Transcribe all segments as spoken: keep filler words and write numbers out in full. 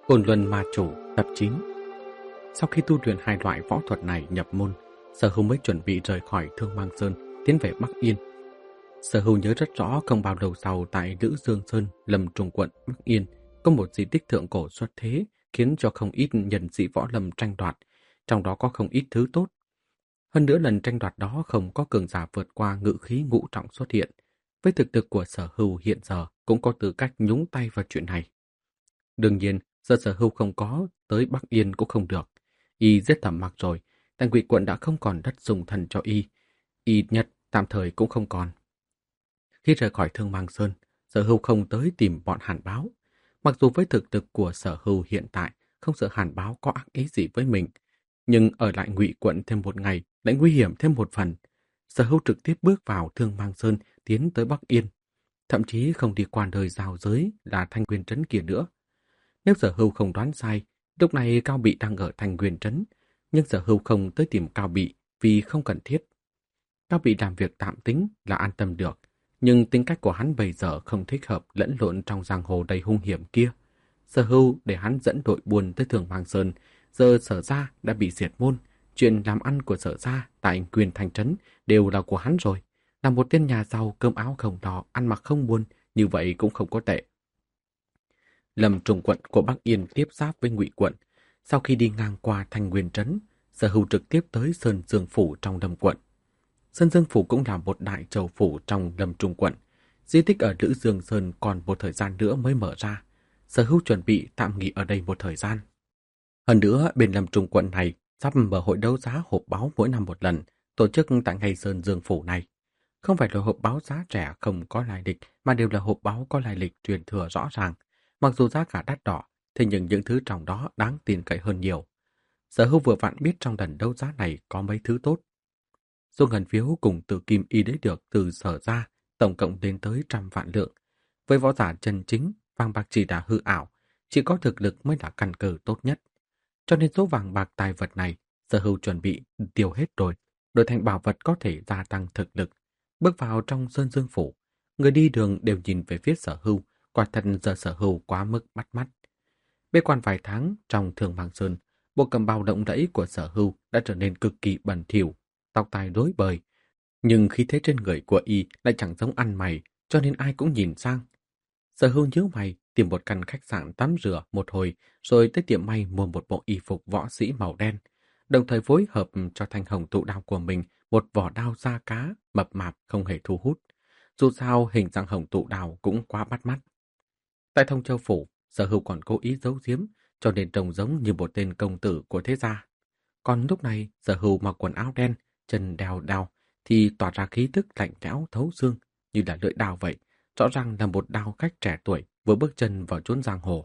Côn Luân Ma Chủ tập chín. Sau khi tu luyện hai loại võ thuật này nhập môn, Sở Hưu mới chuẩn bị rời khỏi Thương Mang Sơn, tiến về Bắc Yên. Sở Hưu nhớ rất rõ không bao lâu sau tại Lữ Dương Sơn, Lâm Trung quận Bắc Yên, có một di tích thượng cổ xuất thế, khiến cho không ít nhân sĩ võ lâm tranh đoạt, trong đó có không ít thứ tốt. Hơn nữa lần tranh đoạt đó không có cường giả vượt qua ngự khí ngũ trọng xuất hiện. Với thực lực của Sở Hưu hiện giờ cũng có tư cách nhúng tay vào chuyện này. Đương nhiên, giờ Sở Hưu không có, tới Bắc Yên cũng không được. Y giết Thẩm Mặc rồi, Thành Quỷ quận đã không còn đất dùng thần cho Y. Y nhất tạm thời cũng không còn. Khi rời khỏi Thương Mang Sơn, Sở Hưu không tới tìm bọn Hàn Báo. Mặc dù với thực lực của Sở Hưu hiện tại không sợ Hàn Báo có ác ý gì với mình, nhưng ở lại Ngụy quận thêm một ngày lại nguy hiểm thêm một phần. Sở Hưu trực tiếp bước vào Thương Mang Sơn tiến tới Bắc Yên, thậm chí không đi qua đời giao giới là Thanh Nguyên Trấn kia nữa. Nếu Sở Hưu không đoán sai, lúc này Cao Bị đang ở Thanh Nguyên Trấn, nhưng Sở Hưu không tới tìm Cao Bị vì không cần thiết. Cao Bị làm việc tạm tính là an tâm được, nhưng tính cách của hắn bây giờ không thích hợp lẫn lộn trong giang hồ đầy hung hiểm kia. Sở Hưu để hắn dẫn đội buôn tới Thường Mang Sơn, giờ Sở gia đã bị diệt môn, chuyện làm ăn của Sở gia tại Quyền Thành Trấn đều là của hắn rồi. Là một tên nhà giàu cơm áo không lo, ăn mặc không buồn, như vậy cũng không có tệ. Lâm Trung quận của Bắc Yên tiếp giáp với Ngụy quận. Sau khi đi ngang qua Thanh Nguyên Trấn, Sở Hưu trực tiếp tới Sơn Dương Phủ trong Lâm quận. Sơn Dương Phủ cũng là một đại châu phủ trong Lâm Trung quận. Di tích ở Lữ Dương Sơn còn một thời gian nữa mới mở ra. Sở Hưu chuẩn bị tạm nghỉ ở đây một thời gian. Hơn nữa, bên Lâm Trung quận này sắp mở hội đấu giá hộp báo mỗi năm một lần, tổ chức tại ngay Sơn Dương Phủ này. Không phải là hộp báo giá rẻ không có lai lịch, mà đều là hộp báo có lai lịch truyền thừa rõ ràng. Mặc dù giá cả đắt đỏ, thế nhưng những thứ trong đó đáng tin cậy hơn nhiều. Sở Hưu vừa vặn biết trong lần đấu giá này có mấy thứ tốt. Số ngân phiếu cùng từ kim y đấy được từ Sở ra, tổng cộng lên tới trăm vạn lượng. Với võ giả chân chính, vàng bạc chỉ là hư ảo, chỉ có thực lực mới là căn cơ tốt nhất. Cho nên số vàng bạc tài vật này, Sở Hưu chuẩn bị tiêu hết rồi, đổi thành bảo vật có thể gia tăng thực lực. Bước vào trong Sơn Dương Phủ, người đi đường đều nhìn về phía Sở Hưu, quả thật giờ Sở Hưu quá mức bắt mắt. Bế quan vài tháng trong Thương Mang Sơn, bộ cầm bào động rẫy của Sở Hưu đã trở nên cực kỳ bẩn thỉu, tóc tai rối bời, nhưng khí thế trên người của y lại chẳng giống ăn mày, cho nên ai cũng nhìn sang. Sở Hưu nhíu mày, tìm một căn khách sạn tắm rửa một hồi, rồi tới tiệm may mua một bộ y phục võ sĩ màu đen, đồng thời phối hợp cho thanh hồng tụ đao của mình một vỏ đao da cá mập mạp không hề thu hút. Dù sao hình dạng hồng tụ đao cũng quá bắt mắt. Tại Thông Châu Phủ, Sở Hưu còn cố ý giấu giếm, cho nên trông giống như một tên công tử của thế gia. Còn lúc này, Sở Hưu mặc quần áo đen, chân đeo đao, thì tỏa ra khí tức lạnh lẽo thấu xương, như là lưỡi đao vậy, rõ ràng là một đao khách trẻ tuổi vừa bước chân vào chốn giang hồ.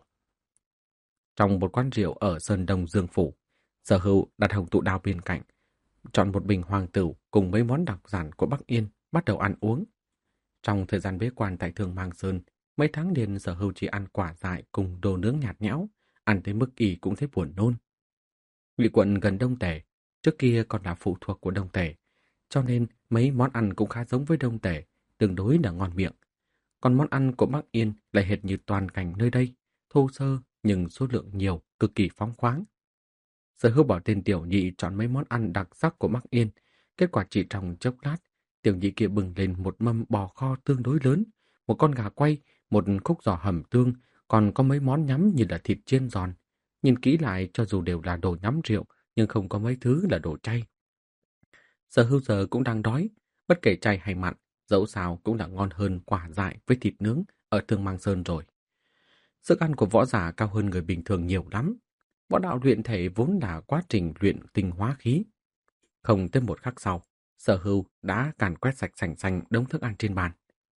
Trong một quán rượu ở Sơn Đông Dương Phủ, Sở Hưu đặt hồng tụ đao bên cạnh, chọn một bình hoàng tửu cùng mấy món đặc sản của Bắc Yên, bắt đầu ăn uống. Trong thời gian bế quan tại Thương Mang Sơn, mấy tháng liền Sở Hưu chỉ ăn quả dại cùng đồ nướng nhạt nhẽo, ăn tới mức y cũng thấy buồn nôn. Ngụy quận gần Đông Tề, trước kia còn là phụ thuộc của Đông Tề, cho nên mấy món ăn cũng khá giống với Đông Tề, tương đối là ngon miệng. Còn món ăn của Bắc Yên lại hệt như toàn cảnh nơi đây, thô sơ nhưng số lượng nhiều, cực kỳ phóng khoáng. Sở Hưu bảo tên tiểu nhị chọn mấy món ăn đặc sắc của Bắc Yên, kết quả chỉ trong chốc lát, tiểu nhị kia bừng lên một mâm bò kho tương đối lớn, một con gà quay, một khúc giò hầm tương, còn có mấy món nhắm như là thịt chiên giòn. Nhìn kỹ lại cho dù đều là đồ nhắm rượu, nhưng không có mấy thứ là đồ chay. Sở Hưu giờ cũng đang đói, bất kể chay hay mặn, dẫu sao cũng là ngon hơn quả dại với thịt nướng ở Thương Mang Sơn rồi. Sức ăn của võ giả cao hơn người bình thường nhiều lắm. Võ đạo luyện thể vốn là quá trình luyện tinh hóa khí. Không tới một khắc sau, Sở Hưu đã càn quét sạch sành xanh đống thức ăn trên bàn.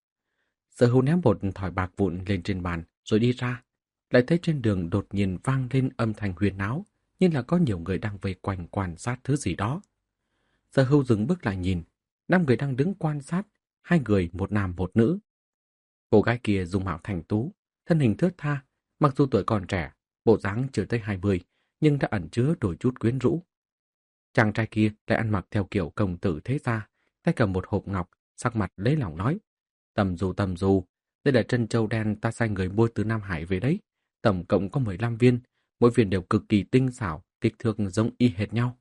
Sở Hưu ném một thỏi bạc vụn lên trên bàn rồi đi ra, lại thấy trên đường đột nhiên vang lên âm thanh huyên náo, như là có nhiều người đang vây quanh quan sát thứ gì đó. Sở Hưu dừng bước lại nhìn, năm người đang đứng quan sát, hai người một nam một nữ. Cô gái kia dung mạo thành tú, thân hình thướt tha, mặc dù tuổi còn trẻ, bộ dáng chưa tới hai mươi, nhưng đã ẩn chứa đôi chút quyến rũ. Chàng trai kia lại ăn mặc theo kiểu công tử thế gia, tay cầm một hộp ngọc, sắc mặt lấy lòng nói: "Tầm dù tầm dù, đây là trân châu đen ta sai người mua từ Nam Hải về đấy, tổng cộng có mười lăm viên, mỗi viên đều cực kỳ tinh xảo, kích thước giống y hệt nhau.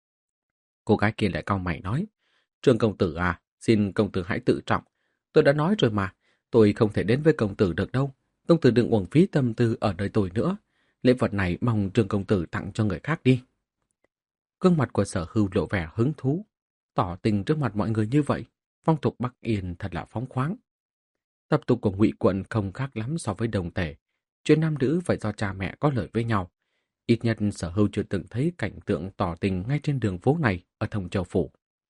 Cô gái kia lại cau mày nói, Trương công tử à, xin công tử hãy tự trọng. Tôi đã nói rồi mà, tôi không thể đến với công tử được đâu. Công tử đừng uổng phí tâm tư ở nơi tôi nữa. Lễ vật này mong Trương công tử tặng cho người khác đi. Gương mặt của Sở Hưu lộ vẻ hứng thú, tỏ tình trước mặt mọi người như vậy. Phong tục Bắc Yên thật là phóng khoáng. Tập tục của Ngụy quận không khác lắm so với Đồng Tể. Chuyện nam nữ phải do cha mẹ có lợi với nhau. Ít nhất Sở Hưu chưa từng thấy cảnh tượng tỏ tình ngay trên đường phố này ở Thông Châu Phủ.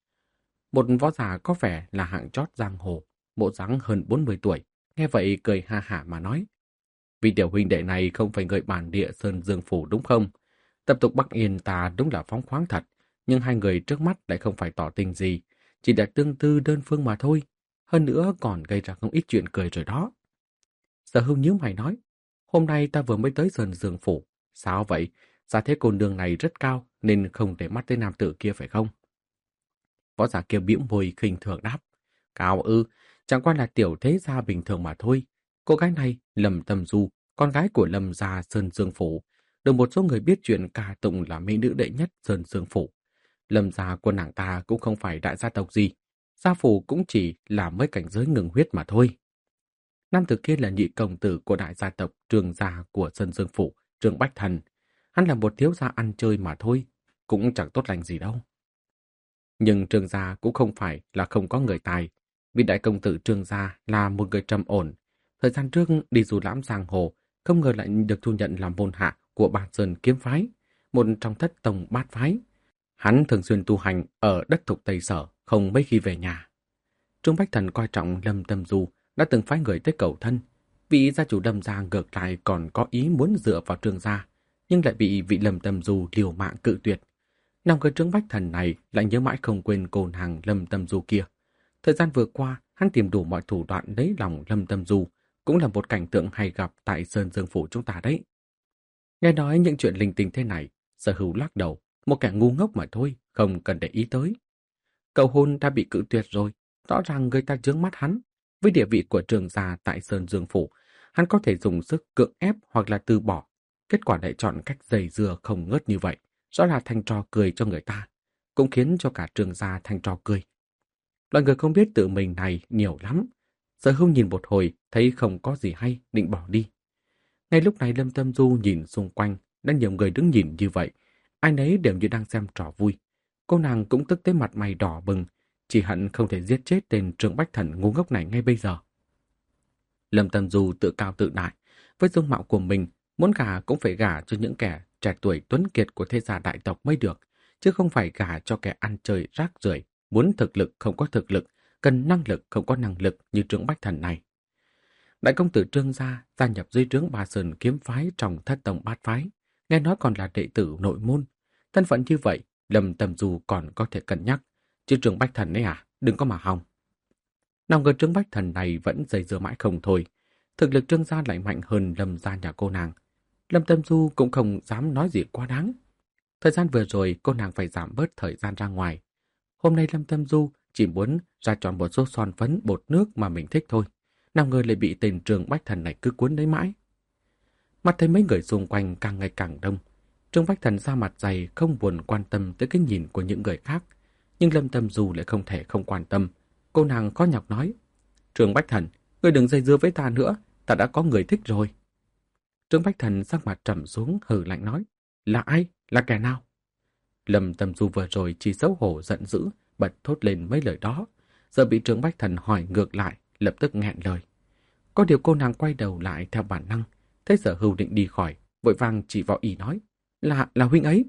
Một võ giả có vẻ là hạng chót giang hồ, bộ dáng hơn bốn mươi tuổi, nghe vậy cười ha hả mà nói. Vì tiểu huynh đệ này không phải người bản địa Sơn Dương Phủ đúng không? Tập tục Bắc Yên ta đúng là phóng khoáng thật, nhưng hai người trước mắt lại không phải tỏ tình gì, chỉ là tương tư đơn phương mà thôi. Hơn nữa còn gây ra không ít chuyện cười rồi đó. Sở Hưu nhíu mày nói, hôm nay ta vừa mới tới Sơn Dương Phủ. Sao vậy? Giá thế cô nương này rất cao nên không để mắt tới nam tử kia phải không? Võ giả kia bĩu môi khinh thường đáp. Cao ư, chẳng qua là tiểu thế gia bình thường mà thôi. Cô gái này, Lâm Tâm Du, con gái của Lâm gia Sơn Dương Phủ, được một số người biết chuyện ca tụng là mỹ nữ đệ nhất Sơn Dương Phủ. Lâm gia của nàng ta cũng không phải đại gia tộc gì, gia phủ cũng chỉ là mấy cảnh giới ngừng huyết mà thôi. Nam tử kia là nhị công tử của đại gia tộc Trương gia của Sơn Dương Phủ, Trương Bách Thần. Hắn là một thiếu gia ăn chơi mà thôi, cũng chẳng tốt lành gì đâu. Nhưng Trương gia cũng không phải là không có người tài, vì đại công tử Trương gia là một người trầm ổn. Thời gian trước đi du lãm giang hồ, không ngờ lại được thu nhận làm môn hạ của Bạt Sơn Kiếm Phái, một trong thất tông bát phái. Hắn thường xuyên tu hành ở đất thuộc Tây Sở, không mấy khi về nhà. Trương Bách Thần coi trọng Lâm Tâm Du, đã từng phái người tới cầu thân. Vị gia chủ Lâm gia ngược lại còn có ý muốn dựa vào Trương gia, nhưng lại bị vị Lâm Tâm Du liều mạng cự tuyệt. Năm người Trương Bách Thần này lại nhớ mãi không quên cô nàng Lâm Tâm Du kia. Thời gian vừa qua, hắn tìm đủ mọi thủ đoạn lấy lòng Lâm Tâm Du, cũng là một cảnh tượng hay gặp tại Sơn Dương Phủ chúng ta đấy. Nghe nói những chuyện linh tinh thế này, Sở Hữu lắc đầu, một kẻ ngu ngốc mà thôi, không cần để ý tới. Cầu hôn đã bị cự tuyệt rồi, rõ ràng người ta chướng mắt hắn. Với địa vị của Trương gia tại Sơn Dương Phủ, hắn có thể dùng sức cưỡng ép hoặc là từ bỏ. Kết quả lại chọn cách dày dưa không ngớt như vậy, rõ là thành trò cười cho người ta, cũng khiến cho cả Trương gia thành trò cười. Loại người không biết tự mình này nhiều lắm. Sở Hữu nhìn một hồi, thấy không có gì hay, định bỏ đi. Ngay lúc này Lâm Tâm Du nhìn xung quanh, đã nhiều người đứng nhìn như vậy, ai nấy đều như đang xem trò vui. Cô nàng cũng tức tới mặt mày đỏ bừng, chỉ hận không thể giết chết tên Trương Bách Thần ngu ngốc này ngay bây giờ. Lâm Tâm Du tự cao tự đại, với dung mạo của mình, muốn gả cũng phải gả cho những kẻ trẻ tuổi tuấn kiệt của thế gia đại tộc mới được, chứ không phải gả cho kẻ ăn chơi rác rưởi, muốn thực lực không có thực lực, cần năng lực không có năng lực như Trương Bách Thần này. Đại công tử Trương gia gia nhập dưới trướng Ba Sơn Kiếm Phái trong thất tông bát phái, nghe nói còn là đệ tử nội môn. Thân phận như vậy, Lâm Tâm Du còn có thể cân nhắc, chứ Trương Bách Thần ấy à, đừng có mà hòng. Nào ngờ Trương Bách Thần này vẫn dây dưa mãi không thôi. Thực lực Trương gia lại mạnh hơn Lâm gia nhà cô nàng. Lâm Tâm Du cũng không dám nói gì quá đáng. Thời gian vừa rồi cô nàng phải giảm bớt thời gian ra ngoài. Hôm nay Lâm Tâm Du chỉ muốn ra chọn một số son phấn bột nước mà mình thích thôi. Nào ngờ lại bị tên Trương Bách Thần này cứ cuốn lấy mãi. Mặt thấy mấy người xung quanh càng ngày càng đông. Trương Bách Thần ra mặt dày không buồn quan tâm tới cái nhìn của những người khác. Nhưng Lâm Tâm Du lại không thể không quan tâm. Cô nàng khó nhọc nói, Trương Bách Thần, ngươi đừng dây dưa với ta nữa, ta đã có người thích rồi. Trương Bách Thần sắc mặt trầm xuống hừ lạnh nói, là ai? Là kẻ nào? Lâm Tâm Du vừa rồi chỉ xấu hổ giận dữ, bật thốt lên mấy lời đó. Giờ bị Trương Bách Thần hỏi ngược lại, lập tức nghẹn lời. Có điều cô nàng quay đầu lại theo bản năng, thấy Sở Hưu định đi khỏi, vội vàng chỉ vào y nói, là, là huynh ấy.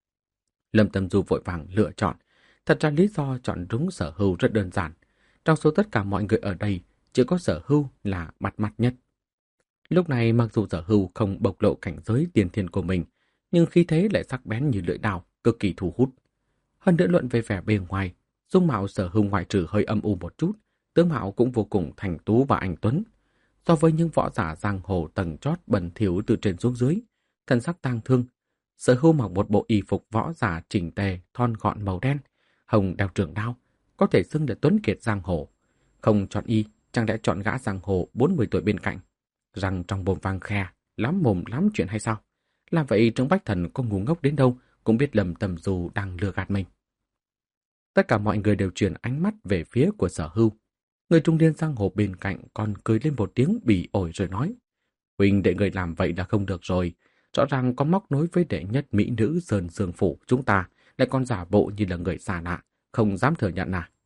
Lâm Tâm Du vội vàng lựa chọn. Thật ra lý do chọn đúng Sở Hưu rất đơn giản. Trong số tất cả mọi người ở đây, chỉ có Sở Hưu là mặt mặt nhất. Lúc này mặc dù Sở Hưu không bộc lộ cảnh giới tiền thiên của mình, nhưng khí thế lại sắc bén như lưỡi đao, cực kỳ thu hút. Hơn nữa luận về vẻ bề ngoài, dung mạo Sở Hưu ngoại trừ hơi âm u một chút, tướng mạo cũng vô cùng thành tú và anh tuấn. So với những võ giả giang hồ tầng chót bẩn thỉu từ trên xuống dưới, thân sắc tang thương, Sở Hưu mặc một bộ y phục võ giả chỉnh tề, thon gọn màu đen, hồng đeo trường đao, có thể xưng là tuấn kiệt giang hồ. Không chọn y, chẳng lẽ chọn gã giang hồ bốn mươi tuổi bên cạnh, răng trong bồm vàng khe, lắm mồm lắm chuyện hay sao? Làm vậy Trương Bách Thần có ngu ngốc đến đâu cũng biết Lâm Tâm Du đang lừa gạt mình. Tất cả mọi người đều chuyển ánh mắt về phía của Sở Hưu. Người trung niên giang hồ bên cạnh còn cười lên một tiếng bỉ ổi rồi nói: Huynh để người làm vậy là không được rồi. Rõ ràng có móc nối với đệ nhất mỹ nữ Sơn Dương Phủ chúng ta, lại còn giả bộ như là người xa lạ, không dám thừa nhận à.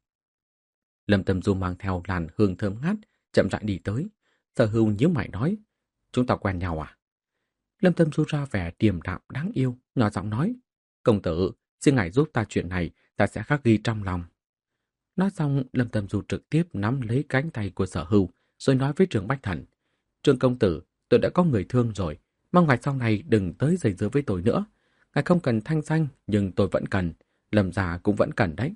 Lâm Tâm Du mang theo làn hương thơm ngát, chậm rãi đi tới. Sở Hưu nhíu mày nói: Chúng ta quen nhau à? Lâm Tâm Du ra vẻ điềm đạm đáng yêu, nhỏ giọng nói: Công tử, xin ngài giúp ta chuyện này, ta sẽ khắc ghi trong lòng. Nói xong, Lâm Tâm Du trực tiếp nắm lấy cánh tay của Sở Hưu, rồi nói với Trương Bách Thần: Trương công tử, tôi đã có người thương rồi, mong ngài sau này đừng tới giày dứa với tôi nữa. Ngài không cần thanh danh, nhưng tôi vẫn cần, Lâm gia cũng vẫn cần đấy.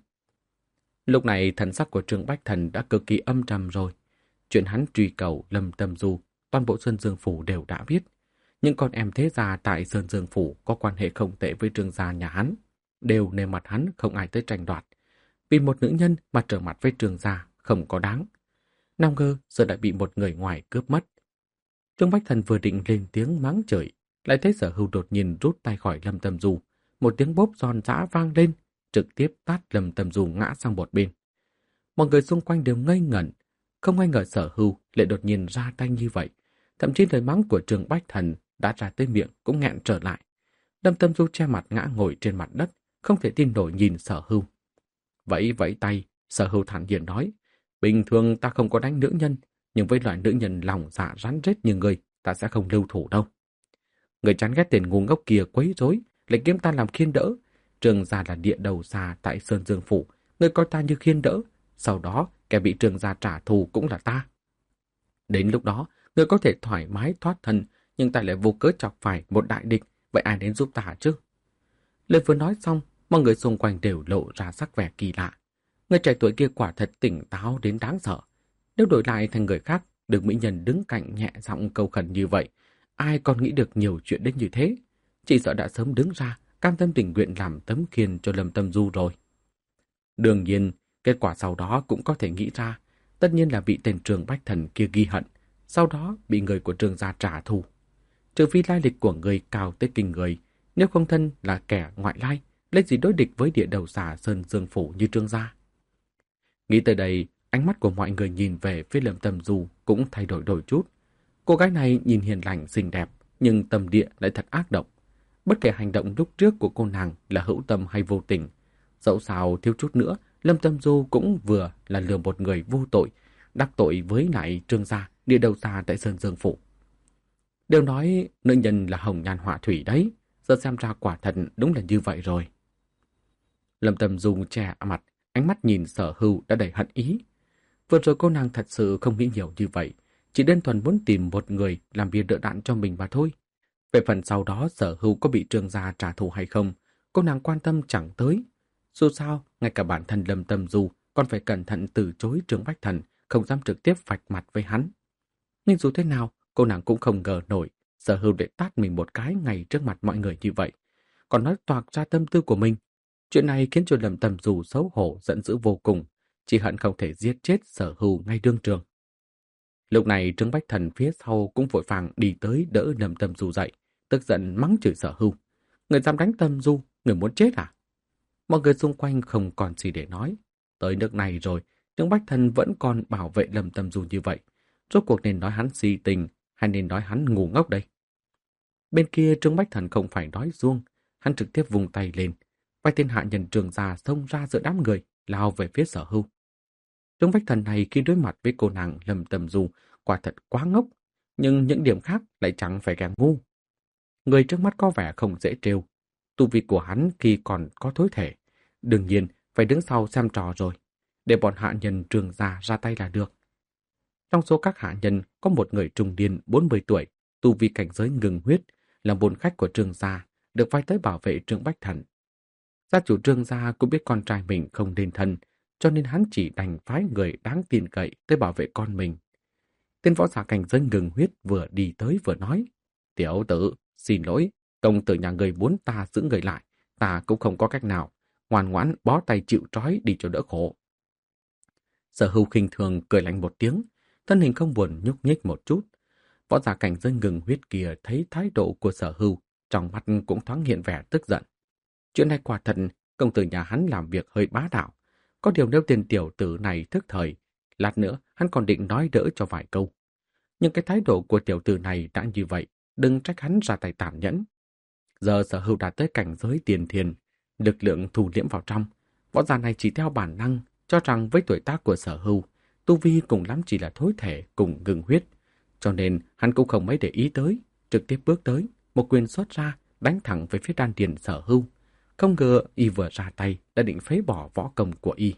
Lúc này thần sắc của Trương Bách Thần đã cực kỳ âm trầm rồi. Chuyện hắn truy cầu Lâm Tâm Du, toàn bộ Sơn Dương Phủ đều đã biết. Những con em thế gia tại Sơn Dương Phủ có quan hệ không tệ với Trương gia nhà hắn, đều nề mặt hắn không ai tới tranh đoạt. Vì một nữ nhân mà trở mặt với Trương gia không có đáng. Nào ngờ giờ đã bị một người ngoài cướp mất. Trương Bách Thần vừa định lên tiếng mắng chửi, lại thấy Sở Hưu đột nhiên rút tay khỏi Lâm Tâm Du. Một tiếng bốp giòn giã vang lên, trực tiếp tát Lâm Tâm Du ngã sang một bên. Mọi người xung quanh đều ngây ngẩn, không ai ngờ Sở Hưu lại đột nhiên ra tay như vậy. Thậm chí lời mắng của Trương Bách Thần đã ra tới miệng cũng nghẹn trở lại. Lâm Tâm Du che mặt ngã ngồi trên mặt đất, không thể tin nổi nhìn Sở Hưu. Vẫy vẫy tay, Sở Hưu thản nhiên nói: Bình thường ta không có đánh nữ nhân, nhưng với loại nữ nhân lòng dạ rắn rết như người, ta sẽ không lưu thủ đâu. Người chán ghét tên ngu ngốc kia quấy rối, lại kiếm ta làm khiên đỡ. Trương gia là địa đầu xa tại Sơn Dương Phủ, người coi ta như khiên đỡ. Sau đó, kẻ bị Trương gia trả thù cũng là ta. Đến lúc đó, người có thể thoải mái thoát thân, nhưng ta lại vô cớ chọc phải một đại địch, vậy ai đến giúp ta chứ? Lời vừa nói xong, mọi người xung quanh đều lộ ra sắc vẻ kỳ lạ. Người trẻ tuổi kia quả thật tỉnh táo đến đáng sợ. Nếu đổi lại thành người khác, được mỹ nhân đứng cạnh nhẹ giọng cầu khẩn như vậy, ai còn nghĩ được nhiều chuyện đến như thế? Chỉ sợ đã sớm đứng ra, cam tâm tình nguyện làm tấm khiên cho Lâm Tâm Du rồi. Đương nhiên, kết quả sau đó cũng có thể nghĩ ra, tất nhiên là bị tên Trương Bách Thần kia ghi hận, sau đó bị người của Trương gia trả thù. Trừ phi lai lịch của người cao tới kinh người, nếu không thân là kẻ ngoại lai, lấy gì đối địch với địa đầu xà Sơn Dương Phủ như Trương gia. Nghĩ tới đây, ánh mắt của mọi người nhìn về phía Lâm Tâm Du cũng thay đổi đổi chút. Cô gái này nhìn hiền lành xinh đẹp, nhưng tâm địa lại thật ác độc. Bất kể hành động lúc trước của cô nàng là hữu tâm hay vô tình, dẫu sao thiếu chút nữa, Lâm Tâm Du cũng vừa là lừa một người vô tội, đắc tội với lại Trương gia, địa đầu xa tại Sơn Dương Phủ. Đều nói nữ nhân là hồng nhan họa thủy đấy, giờ xem ra quả thật đúng là như vậy rồi. Lâm Tâm Du che mặt, ánh mắt nhìn Sở Hưu đã đầy hận ý. Vừa rồi cô nàng thật sự không nghĩ nhiều như vậy, chỉ đơn thuần muốn tìm một người làm bia đỡ đạn cho mình mà thôi. Về phần sau đó Sở Hưu có bị Trương gia trả thù hay không, cô nàng quan tâm chẳng tới. Dù sao, ngay cả bản thân Lâm Tâm Du còn phải cẩn thận từ chối Trương Bách Thần, không dám trực tiếp vạch mặt với hắn. Nhưng dù thế nào, cô nàng cũng không ngờ nổi Sở Hưu để tát mình một cái ngay trước mặt mọi người như vậy, còn nói toạc ra tâm tư của mình. Chuyện này khiến cho Lâm Tâm Du xấu hổ giận dữ vô cùng, chỉ hận không thể giết chết Sở Hưu ngay đương trường. Lúc này Trương Bách Thần phía sau cũng vội vàng đi tới đỡ Lâm Tâm Du dậy, tức giận mắng chửi Sở Hưu: Người dám đánh Tâm Du, người muốn chết à? Mọi người xung quanh không còn gì để nói. Tới nước này rồi, Trương Bách Thần vẫn còn bảo vệ Lâm Tâm Du như vậy. Rốt cuộc nên nói hắn si tình hay nên nói hắn ngu ngốc đây? Bên kia Trương Bách Thần không phải nói suông, hắn trực tiếp vùng tay lên. Vài tên hạ nhân Trương gia xông ra giữa đám người, lao về phía Sở Hưu. Trương Bách Thần này khi đối mặt với cô nàng Lâm Tâm Du quả thật quá ngốc, nhưng những điểm khác lại chẳng phải kẻ ngu. Người trước mắt có vẻ không dễ trêu. Tu vi của hắn khi còn có thối thể, đương nhiên phải đứng sau xem trò rồi, để bọn hạ nhân Trương gia ra tay là được. Trong số các hạ nhân có một người trung niên bốn mươi tuổi, tu vi cảnh giới ngừng huyết, là môn khách của Trương gia, được phái tới bảo vệ Trương Bách Thần. Gia chủ Trương gia cũng biết con trai mình không nên thân, cho nên hắn chỉ đành phái người đáng tin cậy tới bảo vệ con mình. Tên võ giả cảnh giới ngừng huyết vừa đi tới vừa nói: Tiểu tử, xin lỗi, công tử nhà người muốn ta giữ người lại, ta cũng không có cách nào, ngoan ngoãn bó tay chịu trói đi cho đỡ khổ. Sở Hưu khinh thường cười lạnh một tiếng, thân hình không buồn nhúc nhích một chút. Võ giả cảnh giới ngừng huyết kia thấy thái độ của Sở Hưu trong mắt cũng thoáng hiện vẻ tức giận. Chuyện này quả thật, công tử nhà hắn làm việc hơi bá đạo. Có điều nếu tên tiểu tử này thức thời, lát nữa hắn còn định nói đỡ cho vài câu. Nhưng cái thái độ của tiểu tử này đã như vậy, đừng trách hắn ra tay tàn nhẫn. Giờ Sở Hưu đã tới cảnh giới tiền thiền, lực lượng thu liễm vào trong. Võ giả này chỉ theo bản năng, cho rằng với tuổi tác của Sở Hưu, tu vi cùng lắm chỉ là thối thể cùng ngừng huyết. Cho nên hắn cũng không mấy để ý tới, trực tiếp bước tới, một quyền xuất ra, đánh thẳng về phía đan điền Sở Hưu. Không ngờ y vừa ra tay đã định phế bỏ võ công của y.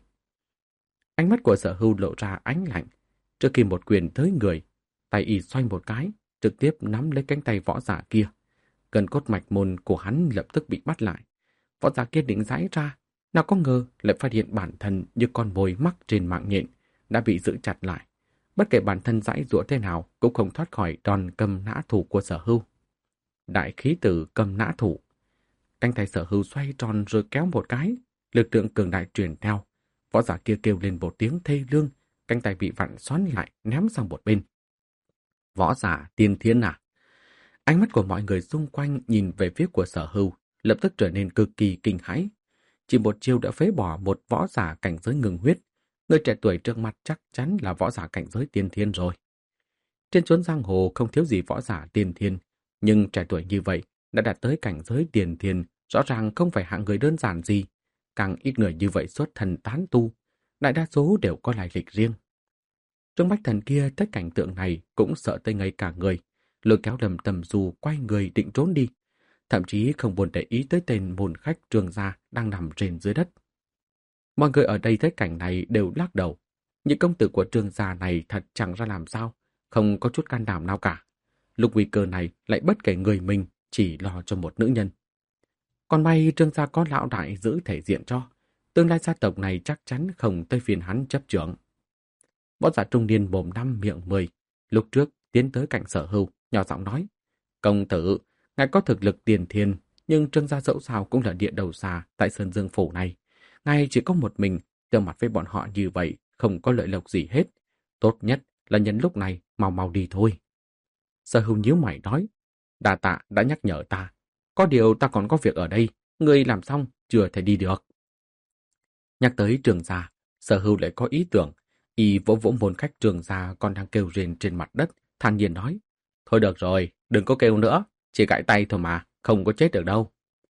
Ánh mắt của Sở Hưu lộ ra ánh lạnh. Trước khi một quyền tới người, tay y xoay một cái, trực tiếp nắm lấy cánh tay võ giả kia. Cơn cốt mạch môn của hắn lập tức bị bắt lại. Võ giả kia định giãy ra, nào có ngờ lại phát hiện bản thân như con mồi mắc trên mạng nhện, đã bị giữ chặt lại. Bất kể bản thân giãy giụa thế nào cũng không thoát khỏi đòn cầm nã thủ của Sở Hưu. Đại khí tử cầm nã thủ. Cánh tay Sở Hưu xoay tròn rồi kéo một cái, lực lượng cường đại truyền theo. Võ giả kia kêu lên một tiếng thê lương, cánh tay bị vặn xoắn lại, ném sang một bên. Võ giả tiên thiên à? Ánh mắt của mọi người xung quanh nhìn về phía của Sở Hưu, lập tức trở nên cực kỳ kinh hãi. Chỉ một chiêu đã phế bỏ một võ giả cảnh giới ngừng huyết. Người trẻ tuổi trước mặt chắc chắn là võ giả cảnh giới tiên thiên rồi. Trên chốn giang hồ không thiếu gì võ giả tiên thiên, nhưng trẻ tuổi như vậy đã đạt tới cảnh giới tiền thiên, rõ ràng không phải hạng người đơn giản gì. Càng ít người như vậy xuất thần tán tu, đại đa số đều có lai lịch riêng. Trương Bách Thần kia thấy cảnh tượng này cũng sợ tới ngây cả người, lôi kéo Lâm Tầm Du quay người định trốn đi, thậm chí không buồn để ý tới tên môn khách Trương gia đang nằm trên dưới đất. Mọi người ở đây thấy cảnh này đều lắc đầu. Những công tử của Trương gia này thật chẳng ra làm sao, không có chút can đảm nào cả. Lúc nguy cơ này lại bất kể người mình, chỉ lo cho một nữ nhân. Còn may Trương gia có lão đại giữ thể diện cho, tương lai gia tộc này chắc chắn không tới phiên hắn chấp trưởng. Võ giả trung niên mồm năm miệng mười, lúc trước tiến tới cạnh Sở Hưu, nhỏ giọng nói: "Công tử, ngài có thực lực tiền thiên, nhưng Trương gia dẫu sao cũng là địa đầu xà tại Sơn Dương phủ này. Ngài chỉ có một mình, tiêu mặt với bọn họ như vậy, không có lợi lộc gì hết. Tốt nhất là nhân lúc này mau mau đi thôi." Sở Hưu nhíu mày nói: "Đa tạ đã nhắc nhở ta. Có điều ta còn có việc ở đây, người làm xong chưa thể đi được." Nhắc tới Trương gia, Sở Hưu lại có ý tưởng. Y vỗ vỗ môn khách Trương gia còn đang kêu rên trên mặt đất, thản nhiên nói: "Thôi được rồi, đừng có kêu nữa, chỉ gãi tay thôi mà, không có chết được đâu."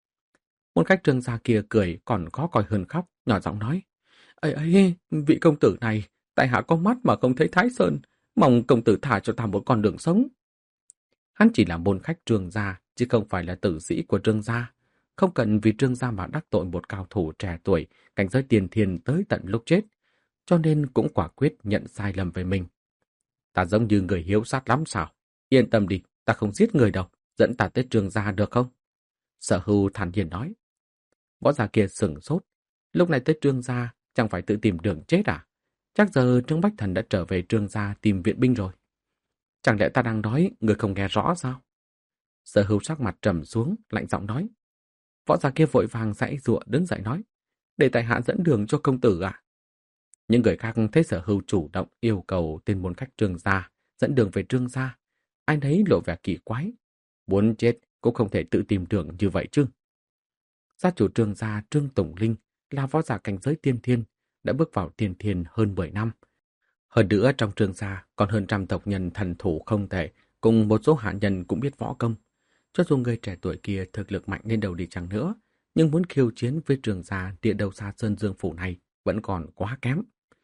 Môn khách Trương gia kia cười còn khó coi hơn khóc, nhỏ giọng nói: "Ấy ấy, vị công tử này, tại hạ có mắt mà không thấy Thái Sơn, mong công tử thả cho ta một con đường sống." Hắn chỉ là môn khách Trương gia, chứ không phải là tử sĩ của Trương gia. Không cần vì Trương gia mà đắc tội một cao thủ trẻ tuổi, cảnh giới tiền thiên tới tận lúc chết, cho nên cũng quả quyết nhận sai lầm về mình. "Ta giống như người hiếu sát lắm sao? Yên tâm đi, ta không giết người đâu, dẫn ta tới Trương gia được không?" Sở Hưu thản nhiên nói. Võ giả kia sửng sốt, lúc này tới Trương gia chẳng phải tự tìm đường chết à? Chắc giờ Trương Bách Thần đã trở về Trương gia tìm viện binh rồi. Chẳng lẽ ta đang nói người không nghe rõ sao? Sở Hưu sắc mặt trầm xuống, lạnh giọng nói. Võ giả kia vội vàng giãy giụa đứng dậy nói: "Để tại hạ dẫn đường cho công tử à?" Những người khác thấy Sở Hưu chủ động yêu cầu tên môn khách Trương gia dẫn đường về Trương gia, ai nấy lộ vẻ kỳ quái. Muốn chết cũng không thể tự tìm đường như vậy chứ. Gia chủ Trương gia Trương Tùng Linh là võ giả cảnh giới tiên thiên, đã bước vào tiên thiên hơn mười năm. Hơn nữa trong Trương gia còn hơn trăm tộc nhân thần thủ không tệ, cùng một số hạ nhân cũng biết võ công. Cho dù người trẻ tuổi kia thực lực mạnh lên đầu đi chăng nữa, nhưng muốn khiêu chiến với Trương gia địa đầu xa Sơn Dương phủ này vẫn còn quá kém.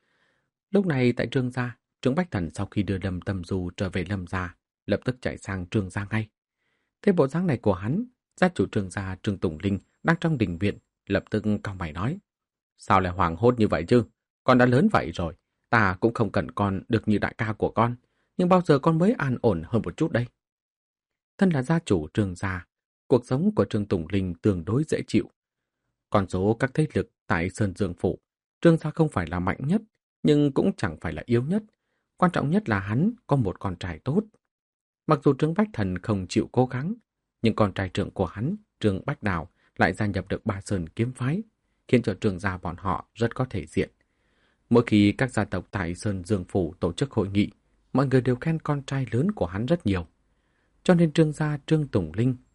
Lúc này tại Trương gia, Trương Bách Thần sau khi đưa Lâm Tâm Du trở về Lâm gia, lập tức chạy sang Trương gia ngay. Thế bộ dáng này của hắn, gia chủ Trương gia Trương Tùng Linh đang trong đình viện, lập tức cau mày nói: "Sao lại hoảng hốt như vậy chứ? Con đã lớn vậy rồi, ta cũng không cần con được như đại ca của con, nhưng bao giờ con mới an ổn hơn một chút đây?" Thân là gia chủ Trương gia, cuộc sống của Trương Tùng Linh tương đối dễ chịu. Con số các thế lực tại Sơn Dương phủ, Trương gia không phải là mạnh nhất, nhưng cũng chẳng phải là yếu nhất. Quan trọng nhất là hắn có một con trai tốt. Mặc dù Trương Bách Thần không chịu cố gắng, nhưng con trai trưởng của hắn, Trương Bách Đào, lại gia nhập được Ba Sơn kiếm phái, khiến cho Trương gia bọn họ rất có thể diện. Mỗi khi các gia tộc tại Sơn Dương phủ tổ chức hội nghị, mọi người đều khen con trai lớn của hắn rất nhiều. Cho nên Trương gia Trương Tùng Linh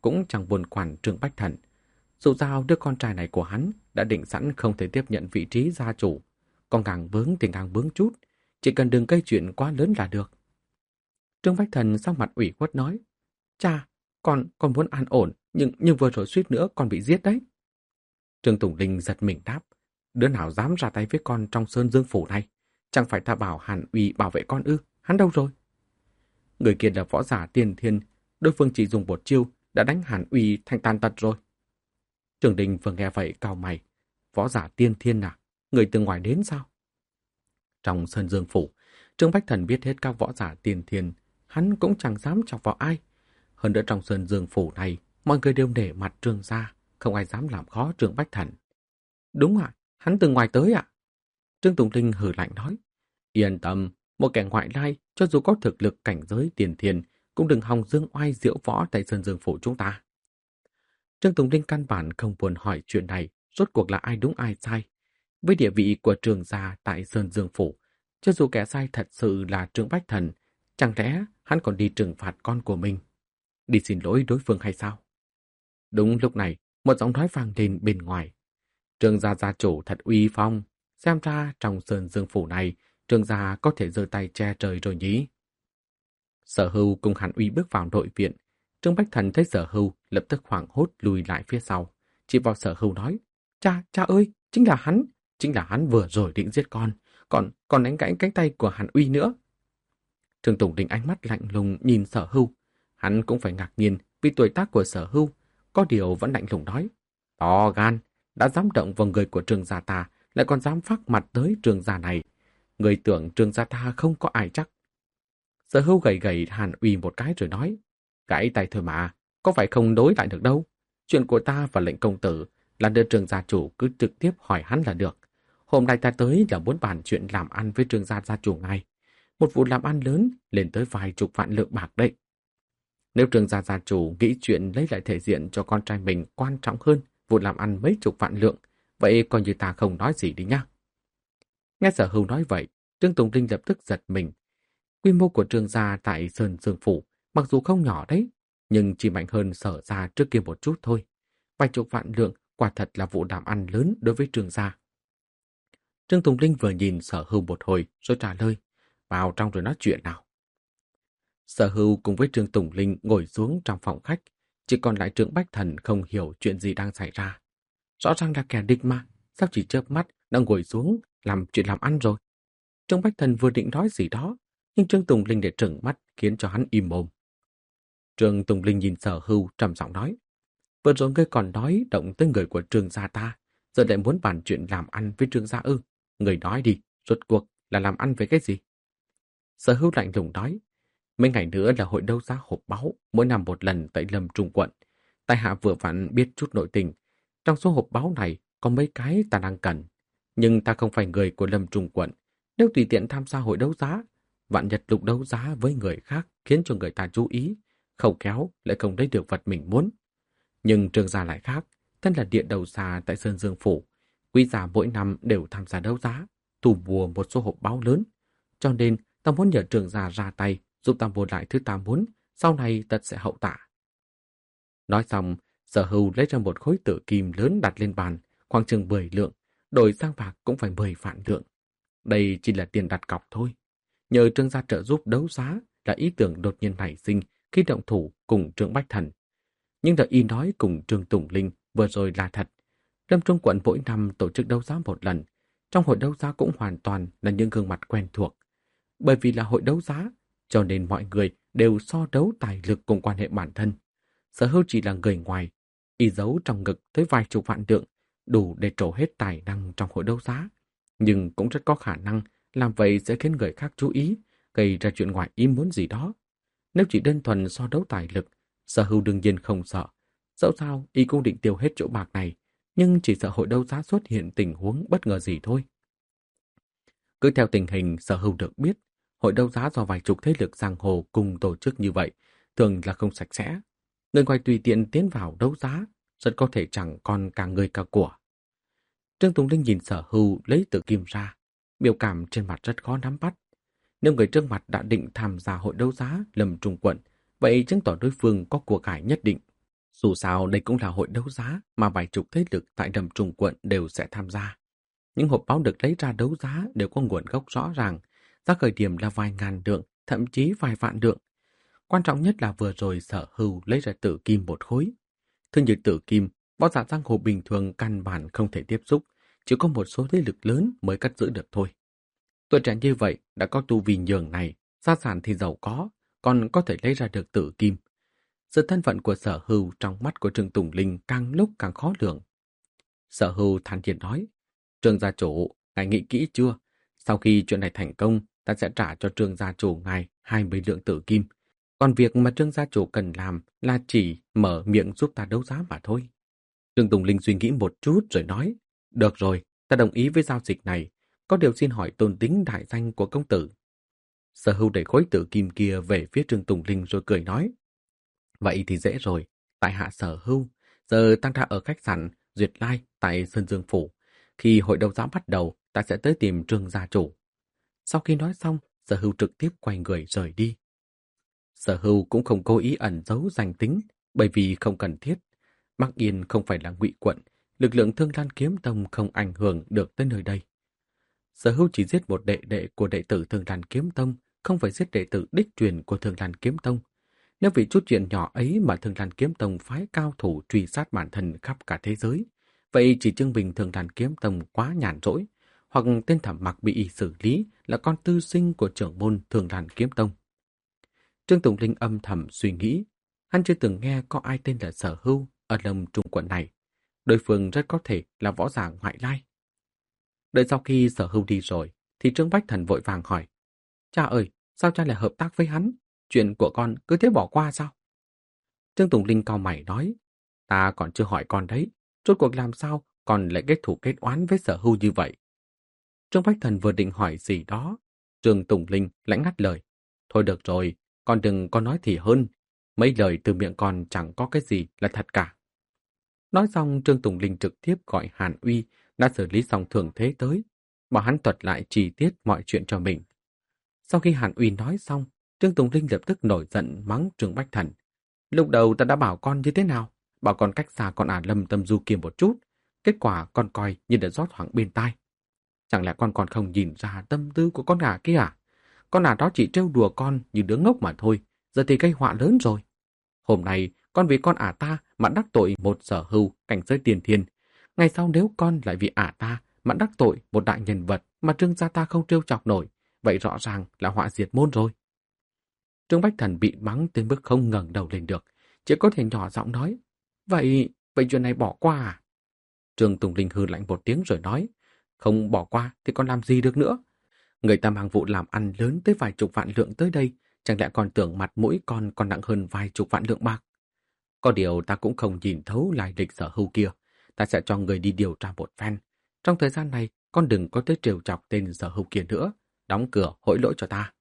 cũng chẳng buồn quản Trương Bách Thần. Dù sao đứa con trai này của hắn đã định sẵn không thể tiếp nhận vị trí gia chủ. Còn càng vướng thì càng vướng chút, chỉ cần đừng gây chuyện quá lớn là được. Trương Bách Thần sắc mặt ủy khuất nói, cha, con, con muốn an ổn, nhưng nhưng vừa rồi suýt nữa con bị giết đấy. Trương Tùng Linh giật mình đáp, đứa nào dám ra tay với con trong Sơn Dương Phủ này? Chẳng phải ta bảo Hàn Uy bảo vệ con ư, hắn đâu rồi? Người kia là võ giả tiên thiên, đối phương chỉ dùng một chiêu đã đánh Hàn Uy thành tàn tật rồi. Trường Đình vừa nghe vậy cau mày, võ giả tiên thiên à? Người từ ngoài đến sao? Trong Sơn Dương Phủ, Trương Bách Thần biết hết các võ giả tiên thiên, hắn cũng chẳng dám chọc vào ai. Hơn nữa trong Sơn Dương Phủ này, mọi người đều để mặt Trương gia, không ai dám làm khó Trương Bách Thần. Đúng ạ, hắn từ ngoài tới ạ. Trương Tùng Linh hừ lạnh nói, yên tâm, một kẻ ngoại lai, cho dù có thực lực cảnh giới tiền thiên, cũng đừng hòng dương oai diễu võ tại Sơn Dương Phủ chúng ta. Trương Tùng Linh căn bản không buồn hỏi chuyện này, rốt cuộc là ai đúng ai sai. Với địa vị của Trương gia tại Sơn Dương Phủ, cho dù kẻ sai thật sự là Trương Bách Thần, chẳng lẽ hắn còn đi trừng phạt con của mình? Đi xin lỗi đối phương hay sao? Đúng lúc này, một giọng nói vang lên bên ngoài. Trương gia gia chủ thật uy phong, xem ra trong Sơn Dương Phủ này, Trương gia có thể giơ tay che trời rồi nhỉ? Sở Hưu cùng Hàn Uy bước vào nội viện. Trương Bách Thần thấy Sở Hưu lập tức hoảng hốt lùi lại phía sau, chỉ vào Sở Hưu nói, cha, cha ơi, chính là hắn, chính là hắn vừa rồi định giết con, còn còn đánh gãy cánh tay của Hàn Uy nữa. Trương Tùng Đình ánh mắt lạnh lùng nhìn Sở Hưu, hắn cũng phải ngạc nhiên vì tuổi tác của Sở Hưu, có điều vẫn lạnh lùng nói, to gan, đã dám động vào người của Trương gia ta, lại còn dám phát mặt tới Trương gia này. Người tưởng Trương gia ta không có ai chắc. Sở Hưu gầy gầy Hàn Uy một cái rồi nói, gãy tay thôi mà, có phải không đối lại được đâu. Chuyện của ta và lệnh công tử là đưa Trương gia chủ cứ trực tiếp hỏi hắn là được. Hôm nay ta tới là muốn bàn chuyện làm ăn với Trương gia gia chủ ngài. Một vụ làm ăn lớn lên tới vài chục vạn lượng bạc đấy. Nếu Trương gia gia chủ nghĩ chuyện lấy lại thể diện cho con trai mình quan trọng hơn vụ làm ăn mấy chục vạn lượng, vậy coi như ta không nói gì đi nhá. Nghe Sở Hưu nói vậy, Trương Tùng Linh lập tức giật mình. Quy mô của Trương gia tại Sơn Dương Phủ mặc dù không nhỏ đấy, nhưng chỉ mạnh hơn Sở gia trước kia một chút thôi. Vài chục vạn lượng quả thật là vụ làm ăn lớn đối với Trương gia. Trương Tùng Linh vừa nhìn Sở Hưu một hồi rồi trả lời, vào trong rồi nói chuyện nào. Sở Hưu cùng với Trương Tùng Linh ngồi xuống trong phòng khách, chỉ còn lại Trương Bách Thần không hiểu chuyện gì đang xảy ra. Rõ ràng là kẻ địch mà, sao chỉ chớp mắt đã ngồi xuống làm chuyện làm ăn rồi. Trương Bách Thần vừa định nói gì đó, nhưng Trương Tùng Linh để trừng mắt khiến cho hắn im mồm. Trương Tùng Linh nhìn Sở Hưu trầm giọng nói, vừa rồi ngươi còn nói động tới người của Trương gia ta, giờ lại muốn bàn chuyện làm ăn với Trương gia ư? Người nói đi, rốt cuộc là làm ăn với cái gì? Sở Hưu lạnh lùng nói, mấy ngày nữa là hội đấu giá hộp báu, mỗi năm một lần tại Lâm Trung quận. Tại hạ vừa vặn biết chút nội tình, trong số hộp báu này có mấy cái ta đang cần, nhưng ta không phải người của Lâm Trung quận. Nếu tùy tiện tham gia hội đấu giá, vạn nhật lục đấu giá với người khác khiến cho người ta chú ý, khẩu kéo lại không lấy được vật mình muốn. Nhưng Trương gia lại khác, thân là địa đầu xa tại Sơn Dương Phủ, quý gia mỗi năm đều tham gia đấu giá, thu mua một số hộp báu lớn. Cho nên ta muốn nhờ Trương gia ra tay giúp ta mua lại thứ ta muốn, sau này tất sẽ hậu tạ. Nói xong, Sở Hưu lấy ra một khối tử kim lớn đặt lên bàn, khoảng chừng mười lượng, đổi sang bạc cũng phải mười vạn lượng. Đây chỉ là tiền đặt cọc thôi. Nhờ Trương gia trợ giúp đấu giá là ý tưởng đột nhiên nảy sinh khi động thủ cùng Trương Bách Thần. Nhưng đợi y nói cùng Trương Tùng Linh vừa rồi là thật. Lâm Trung quận mỗi năm tổ chức đấu giá một lần, trong hội đấu giá cũng hoàn toàn là những gương mặt quen thuộc. Bởi vì là hội đấu giá, cho nên mọi người đều so đấu tài lực cùng quan hệ bản thân. Sở Hưu chỉ là người ngoài, y giấu trong ngực tới vài chục vạn lượng, đủ để trổ hết tài năng trong hội đấu giá. Nhưng cũng rất có khả năng làm vậy sẽ khiến người khác chú ý, gây ra chuyện ngoài ý muốn gì đó. Nếu chỉ đơn thuần so đấu tài lực, Sở Hưu đương nhiên không sợ. Dẫu sao, y cũng định tiêu hết chỗ bạc này, nhưng chỉ sợ hội đấu giá xuất hiện tình huống bất ngờ gì thôi. Cứ theo tình hình Sở Hưu được biết, hội đấu giá do vài chục thế lực giang hồ cùng tổ chức như vậy, thường là không sạch sẽ. Người ngoài tùy tiện tiến vào đấu giá, rất có thể chẳng còn cả người cả của. Trương Tùng Linh nhìn Sở Hưu lấy tử kim ra, biểu cảm trên mặt rất khó nắm bắt. Nếu người trước mặt đã định tham gia hội đấu giá Lâm Trung quận, vậy chứng tỏ đối phương có của cải nhất định. Dù sao đây cũng là hội đấu giá mà vài chục thế lực tại Đầm Trùng quận đều sẽ tham gia. Những hộp báo được lấy ra đấu giá đều có nguồn gốc rõ ràng, giá khởi điểm là vài ngàn lượng, thậm chí vài vạn lượng. Quan trọng nhất là vừa rồi Sở Hưu lấy ra tử kim một khối. Thương như tử kim, võ giả giang hồ bình thường căn bản không thể tiếp xúc, chỉ có một số thế lực lớn mới cất giữ được thôi. Tuổi trẻ như vậy đã có tu vi nhường này, gia sản thì giàu có, còn có thể lấy ra được tử kim. Sự thân phận của Sở Hưu trong mắt của Trương Tùng Linh càng lúc càng khó lường. Sở Hưu thản nhiên nói, Trương gia chủ, ngài nghĩ kỹ chưa? Sau khi chuyện này thành công, ta sẽ trả cho Trương gia chủ ngài hai mươi lượng tử kim. Còn việc mà Trương gia chủ cần làm là chỉ mở miệng giúp ta đấu giá mà thôi. Trương Tùng Linh suy nghĩ một chút rồi nói, được rồi, ta đồng ý với giao dịch này, có điều xin hỏi tôn tính đại danh của công tử. Sở Hưu đẩy khối tử kim kia về phía Trương Tùng Linh rồi cười nói, vậy thì dễ rồi, tại hạ Sở Hưu, giờ tăng ra ở khách sạn Duyệt Lai tại Sơn Dương Phủ. Khi hội đấu giá bắt đầu, ta sẽ tới tìm Trương gia chủ. Sau khi nói xong, Sở Hưu trực tiếp quay người rời đi. Sở Hưu cũng không cố ý ẩn giấu danh tính, bởi vì không cần thiết. Bắc Yên không phải là Ngụy quận, lực lượng Thương Lan Kiếm Tông không ảnh hưởng được tới nơi đây. Sở Hưu chỉ giết một đệ đệ của đệ tử Thương Lan Kiếm Tông, không phải giết đệ tử đích truyền của Thương Lan Kiếm Tông. Nếu vì chút chuyện nhỏ ấy mà Thương Lan Kiếm Tông phái cao thủ truy sát bản thân khắp cả thế giới, vậy chỉ chứng minh Thương Lan Kiếm Tông quá nhàn rỗi, hoặc tên Thẩm Mặc bị y xử lý là con tư sinh của trưởng môn Thương Lan Kiếm Tông. Trương Tùng Linh âm thầm suy nghĩ, hắn chưa từng nghe có ai tên là Sở Hưu ở Lâm Trung quận này. Đối phương rất có thể là võ giả ngoại lai. Đợi sau khi Sở Hưu đi rồi, thì Trương Bách Thần vội vàng hỏi, cha ơi, sao cha lại hợp tác với hắn? Chuyện của con cứ thế bỏ qua sao? Trương Tùng Linh cau mày nói, ta còn chưa hỏi con đấy, rốt cuộc làm sao con lại kết thù kết oán với Sở Hưu như vậy? Trương Bách Thần vừa định hỏi gì đó, Trương Tùng Linh lại ngắt lời, thôi được rồi, con đừng có nói thì hơn, mấy lời từ miệng con chẳng có cái gì là thật cả. Nói xong Trương Tùng Linh trực tiếp gọi Hàn Uy đã xử lý xong thường thế tới, bảo hắn thuật lại chi tiết mọi chuyện cho mình. Sau khi Hàn Uy nói xong, Trương Tùng Linh lập tức nổi giận mắng Trương Bách Thần. Lúc đầu ta đã bảo con như thế nào? Bảo con cách xa con ả Lâm Tâm Du kia một chút. Kết quả con coi như đã rót hoảng bên tai. Chẳng lẽ con còn không nhìn ra tâm tư của con ả kia à? Con ả đó chỉ trêu đùa con như đứa ngốc mà thôi, giờ thì gây họa lớn rồi. Hôm nay con vì con ả ta mà đắc tội một Sở Hưu cảnh giới tiền thiên. Ngày sau nếu con lại vì ả ta mà đắc tội một đại nhân vật mà Trương gia ta không trêu chọc nổi, vậy rõ ràng là họa diệt môn rồi. Trương Bách Thần bị mắng tới mức không ngẩng đầu lên được, chỉ có thể nhỏ giọng nói, vậy, vậy chuyện này bỏ qua à? Trương Tùng Linh hừ lạnh một tiếng rồi nói, không bỏ qua thì còn làm gì được nữa? Người ta mang vụ làm ăn lớn tới vài chục vạn lượng tới đây, chẳng lẽ còn tưởng mặt mũi con còn nặng hơn vài chục vạn lượng bạc? Có điều ta cũng không nhìn thấu lai lịch Sở Hưu kia, ta sẽ cho người đi điều tra một phen. Trong thời gian này, con đừng có tới trêu chọc tên Sở Hưu kia nữa, đóng cửa hối lỗi cho ta.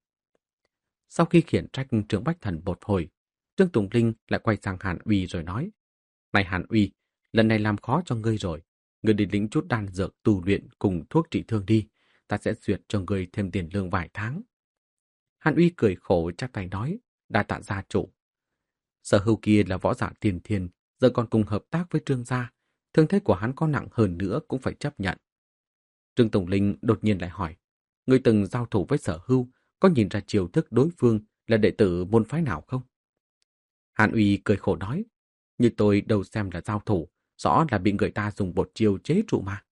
Sau khi khiển trách Trương Bách Thần một hồi, Trương Tùng Linh lại quay sang Hàn Uy rồi nói, này Hàn Uy, lần này làm khó cho ngươi rồi, ngươi đi lĩnh chút đan dược tu luyện cùng thuốc trị thương đi, ta sẽ duyệt cho ngươi thêm tiền lương vài tháng. Hàn Uy cười khổ chắp tay nói, đa tạ gia chủ. Sở Hưu kia là võ giả tiền thiên, giờ còn cùng hợp tác với Trương gia, thương thế của hắn có nặng hơn nữa cũng phải chấp nhận. Trương Tùng Linh đột nhiên lại hỏi, ngươi từng giao thủ với Sở Hưu, có nhìn ra chiêu thức đối phương là đệ tử môn phái nào không? Hàn Uy cười khổ nói, như tôi đâu xem là giao thủ, rõ là bị người ta dùng một chiêu chế trụ mà.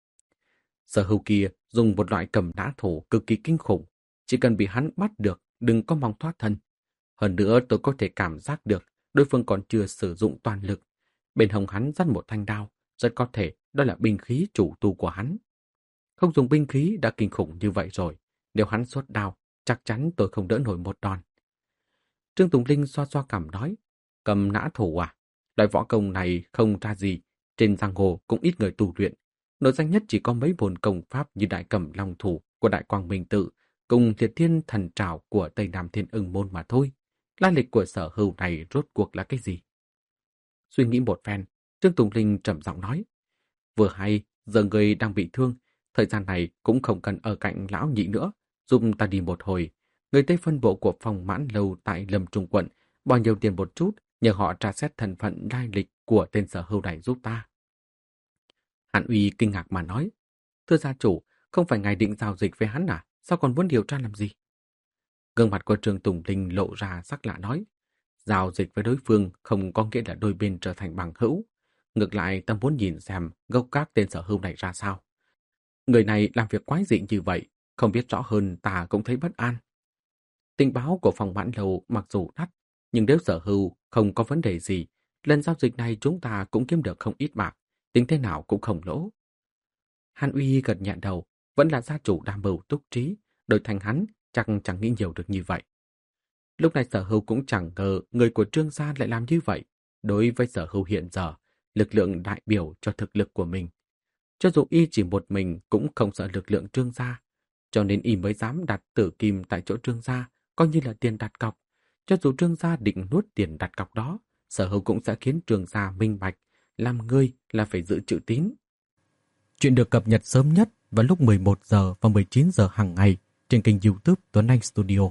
Sở Hưu kia dùng một loại cầm nã thủ cực kỳ kinh khủng, chỉ cần bị hắn bắt được, đừng có mong thoát thân. Hơn nữa tôi có thể cảm giác được đối phương còn chưa sử dụng toàn lực. Bên hông hắn dắt một thanh đao, rất có thể đó là binh khí chủ tu của hắn. Không dùng binh khí đã kinh khủng như vậy rồi, nếu hắn xuất đao, chắc chắn tôi không đỡ nổi một đòn. Trương Tùng Linh xoa xoa cằm nói, cầm nã thủ à? Loại võ công này không ra gì, trên giang hồ cũng ít người tu luyện. Nổi danh nhất chỉ có mấy môn công pháp như Đại Cẩm Long Thủ của Đại Quang Minh Tự, cùng Liệt Thiên Thần Trảo của Tây Nam Thiên Ưng Môn mà thôi. Lai lịch của Sở Hưu này rốt cuộc là cái gì? Suy nghĩ một phen, Trương Tùng Linh trầm giọng nói, vừa hay, giờ người đang bị thương, thời gian này cũng không cần ở cạnh lão nhị nữa, giúp ta đi một hồi. Người Tây phân bộ của phòng mãn lâu tại Lâm Trung quận, bao nhiêu tiền một chút, nhờ họ tra xét thân phận lai lịch của tên sở hữu này giúp ta. Hàn Uy kinh ngạc mà nói, thưa gia chủ, không phải ngài định giao dịch với hắn à? Sao còn muốn điều tra làm gì? Gương mặt của Trương Tùng Linh lộ ra sắc lạ nói, giao dịch với đối phương không có nghĩa là đôi bên trở thành bằng hữu. Ngược lại, ta muốn nhìn xem gốc gác tên sở hữu này ra sao. Người này làm việc quái dị như vậy, không biết rõ hơn ta cũng thấy bất an. Tình báo của phòng mãn lầu mặc dù đắt, nhưng nếu sở hữu không có vấn đề gì, lần giao dịch này chúng ta cũng kiếm được không ít bạc, tính thế nào cũng không lỗ. Hàn Uy gật nhẹ đầu, vẫn là gia chủ đam mưu túc trí, đổi thành hắn chắc chẳng nghĩ nhiều được như vậy. Lúc này sở hữu cũng chẳng ngờ người của Trương gia lại làm như vậy. Đối với sở hữu hiện giờ, lực lượng đại biểu cho thực lực của mình. Cho dù y chỉ một mình cũng không sợ lực lượng Trương gia, cho nên y mới dám đặt tử kim tại chỗ Trương gia, coi như là tiền đặt cọc. Cho dù Trương gia định nuốt tiền đặt cọc đó, sở hữu cũng sẽ khiến Trương gia minh bạch, làm ngươi là phải giữ chữ tín. Chuyện được cập nhật sớm nhất vào lúc mười một giờ và mười chín giờ hàng ngày trên kênh YouTube Tuấn Anh Studio.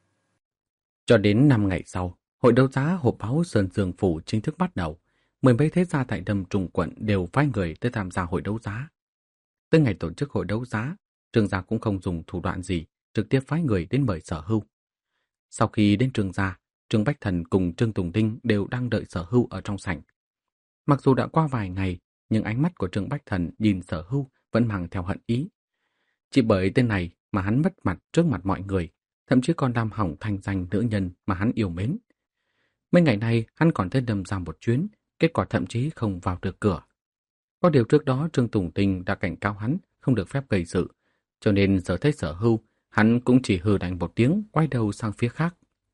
Cho đến năm ngày sau, hội đấu giá hộp báo Sơn Dương Phủ chính thức bắt đầu. Mười mấy thế gia tại Đầm Trùng quận đều phái người tới tham gia hội đấu giá. Tới ngày tổ chức hội đấu giá, Trương gia cũng không dùng thủ đoạn gì, trực tiếp phái người đến mời sở hữu. Sau khi đến Trương gia, Trương Bách Thần cùng Trương Tùng Đinh đều đang đợi sở hữu ở trong sảnh. Mặc dù đã qua vài ngày, nhưng ánh mắt của Trương Bách Thần nhìn sở hữu vẫn mang theo hận ý. Chỉ bởi tên này mà hắn mất mặt trước mặt mọi người, thậm chí còn làm hỏng thanh danh nữ nhân mà hắn yêu mến. Mấy ngày nay hắn còn tới Đầm ra một chuyến, kết quả thậm chí không vào được cửa. Có điều trước đó Trương Tùng Tinh đã cảnh cáo hắn không được phép gây sự, cho nên giờ thấy sở hữu, hắn cũng chỉ hừ đánh một tiếng, quay đầu sang phía khác.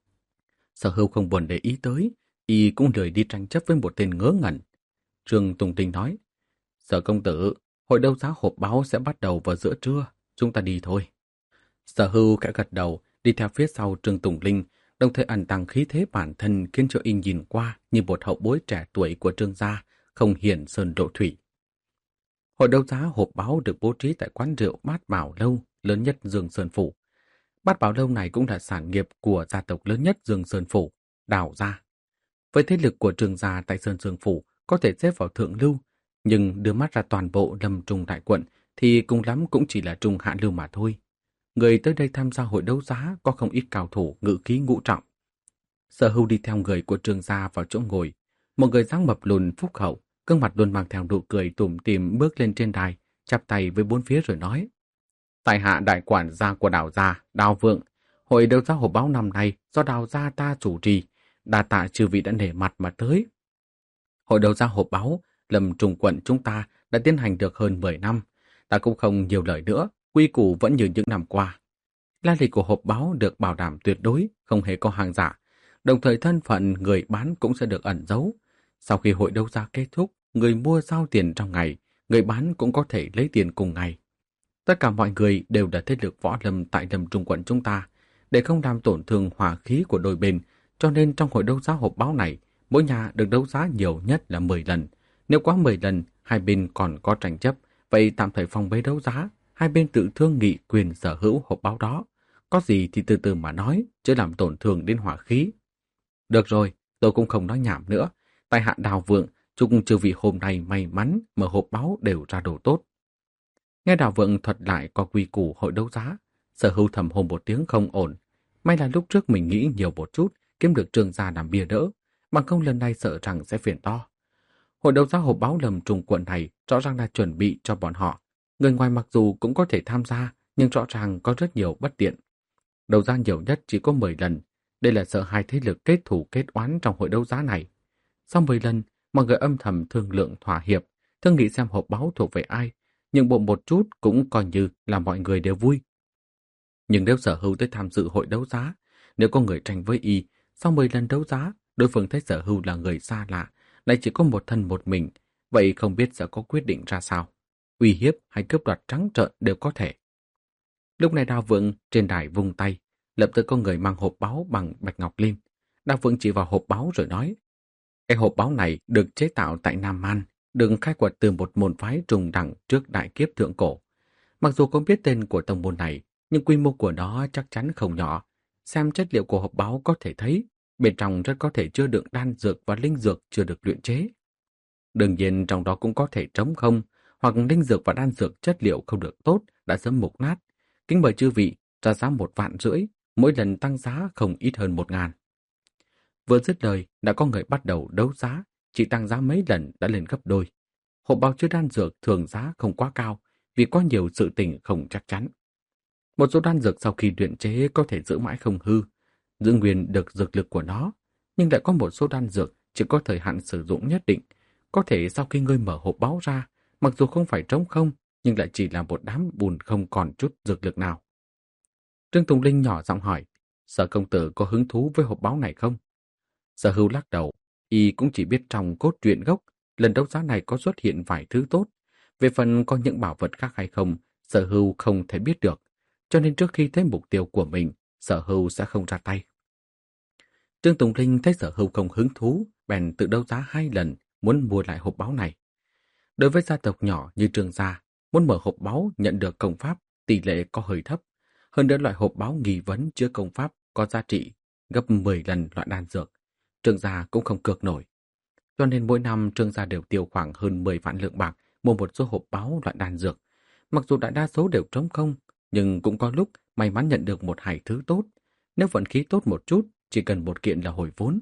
Sở hữu không buồn để ý tới, y cũng lười đi tranh chấp với một tên ngớ ngẩn. Trương Tùng Tinh nói, Sở công tử, hội đấu giá hộp báo sẽ bắt đầu vào giữa trưa, chúng ta đi thôi. Sở hữu khẽ gật đầu, đi theo phía sau Trương Tùng Linh, đồng thời ẩn tàng khí thế bản thân khiến cho y nhìn qua như một hậu bối trẻ tuổi của Trương gia, không hiển sơn độ thủy. Hội đấu giá hộp báo được bố trí tại quán rượu Bát Bảo Lâu lớn nhất Dương Sơn Phủ. Bát Bảo Lâu này cũng là sản nghiệp của gia tộc lớn nhất Dương Sơn Phủ, Đào gia. Với thế lực của Trương gia tại Sơn Dương Phủ có thể xếp vào thượng lưu, nhưng đưa mắt ra toàn bộ Lâm Trung đại quận thì cùng lắm cũng chỉ là trung hạ lưu mà thôi. Người tới đây tham gia hội đấu giá có không ít cao thủ ngự khí ngũ trọng. Sở hữu đi theo người của Trương gia vào chỗ ngồi. Một người dáng mập lùn phúc hậu, gương mặt luôn mang theo nụ cười tủm tỉm bước lên trên đài, chắp tay với bốn phía rồi nói: Tại hạ đại quản gia của Đào gia, Đào Vượng, hội đấu giá hộp báo năm nay do Đào gia ta chủ trì, đa tạ chư vị đã nể mặt mà tới. Hội đấu giá hộp báo Lâm Trung quận chúng ta đã tiến hành được hơn mười năm, ta cũng không nhiều lời nữa, quy củ vẫn như những năm qua. Lai lịch của hộp báo được bảo đảm tuyệt đối, không hề có hàng giả, đồng thời thân phận người bán cũng sẽ được ẩn giấu. Sau khi hội đấu giá kết thúc, người mua giao tiền trong ngày, người bán cũng có thể lấy tiền cùng ngày. Tất cả mọi người đều là thế lực võ lâm tại Lâm Trung quận chúng ta, để không làm tổn thương hòa khí của đôi bên, cho nên trong hội đấu giá hộp báo này, mỗi nhà được đấu giá nhiều nhất là mười lần. Nếu quá mười lần, hai bên còn có tranh chấp, vậy tạm thời phong bế đấu giá, hai bên tự thương nghị quyền sở hữu hộp báo đó. Có gì thì từ từ mà nói, chứ làm tổn thương đến hỏa khí. Được rồi, tôi cũng không nói nhảm nữa. Tại hạ Đào Vượng, chúc chư vị hôm nay may mắn mà hộp báo đều ra đồ tốt. Nghe Đào Vượng thuật lại có quy củ hội đấu giá, sở hữu thầm hồn một tiếng không ổn. May là lúc trước mình nghĩ nhiều một chút, kiếm được Trương gia làm bia đỡ, bằng không lần này sợ rằng sẽ phiền to. Hội đấu giá hộp báo Lâm Trung quận này rõ ràng là chuẩn bị cho bọn họ. Người ngoài mặc dù cũng có thể tham gia, nhưng rõ ràng có rất nhiều bất tiện. Đấu giá nhiều nhất chỉ có mười lần. Đây là sợ hai thế lực kết thù kết oán trong hội đấu giá này. Sau mười lần, mọi người âm thầm thương lượng thỏa hiệp, thương nghị xem hộp báo thuộc về ai, nhưng bộ một chút cũng coi như là mọi người đều vui. Nhưng nếu sở hữu tới tham dự hội đấu giá, nếu có người tranh với y, sau mười lần đấu giá, đối phương thấy sở hữu là người xa lạ, lại chỉ có một thân một mình, vậy không biết sẽ có quyết định ra sao. Uy hiếp hay cướp đoạt trắng trợn đều có thể. Lúc này Đào Vượng trên đài vung tay, lập tức có người mang hộp báo bằng bạch ngọc lên. Đào Vượng chỉ vào hộp báo rồi nói: Cái hộp báo này được chế tạo tại Nam Man, được khai quật từ một môn phái trùng đẳng trước đại kiếp thượng cổ. Mặc dù không biết tên của tông môn này, nhưng quy mô của nó chắc chắn không nhỏ. Xem chất liệu của hộp báo có thể thấy, Bên trong rất có thể chứa đựng đan dược và linh dược chưa được luyện chế. Đương nhiên trong đó cũng có thể trống không, hoặc linh dược và đan dược chất liệu không được tốt đã sớm mục nát. Kính mời chư vị ra giá một vạn rưỡi, mỗi lần tăng giá không ít hơn một ngàn. Vừa dứt lời đã có người bắt đầu đấu giá, chỉ tăng giá mấy lần đã lên gấp đôi. Hộp bao chứa đan dược thường giá không quá cao vì có nhiều sự tình không chắc chắn. Một số đan dược sau khi luyện chế có thể giữ mãi không hư, giữ nguyên được dược lực của nó, nhưng lại có một số đan dược chỉ có thời hạn sử dụng nhất định. Có thể sau khi ngươi mở hộp báo ra, mặc dù không phải trống không, nhưng lại chỉ là một đám bùn không còn chút dược lực nào. Trương Tùng Linh nhỏ giọng hỏi, Sở công tử có hứng thú với hộp báo này không? Sở Hưu lắc đầu, y cũng chỉ biết trong cốt truyện gốc, lần đấu giá này có xuất hiện vài thứ tốt. Về phần có những bảo vật khác hay không, Sở Hưu không thể biết được. Cho nên trước khi thấy mục tiêu của mình, Sở Hưu sẽ không ra tay. Trương Tùng Linh thấy Sở Hưu không hứng thú, bèn tự đấu giá hai lần, muốn mua lại hộp báo này. Đối với gia tộc nhỏ như Trương gia, muốn mở hộp báo nhận được công pháp, tỷ lệ có hơi thấp. Hơn nữa loại hộp báo nghi vấn chứa công pháp có giá trị gấp mười lần loại đan dược. Trương gia cũng không cược nổi. Cho nên mỗi năm Trương gia đều tiêu khoảng hơn mười vạn lượng bạc mua một số hộp báo loại đan dược. Mặc dù đại đa số đều trống không, nhưng cũng có lúc may mắn nhận được một hai thứ tốt. Nếu vận khí tốt một chút, chỉ cần một kiện là hồi vốn.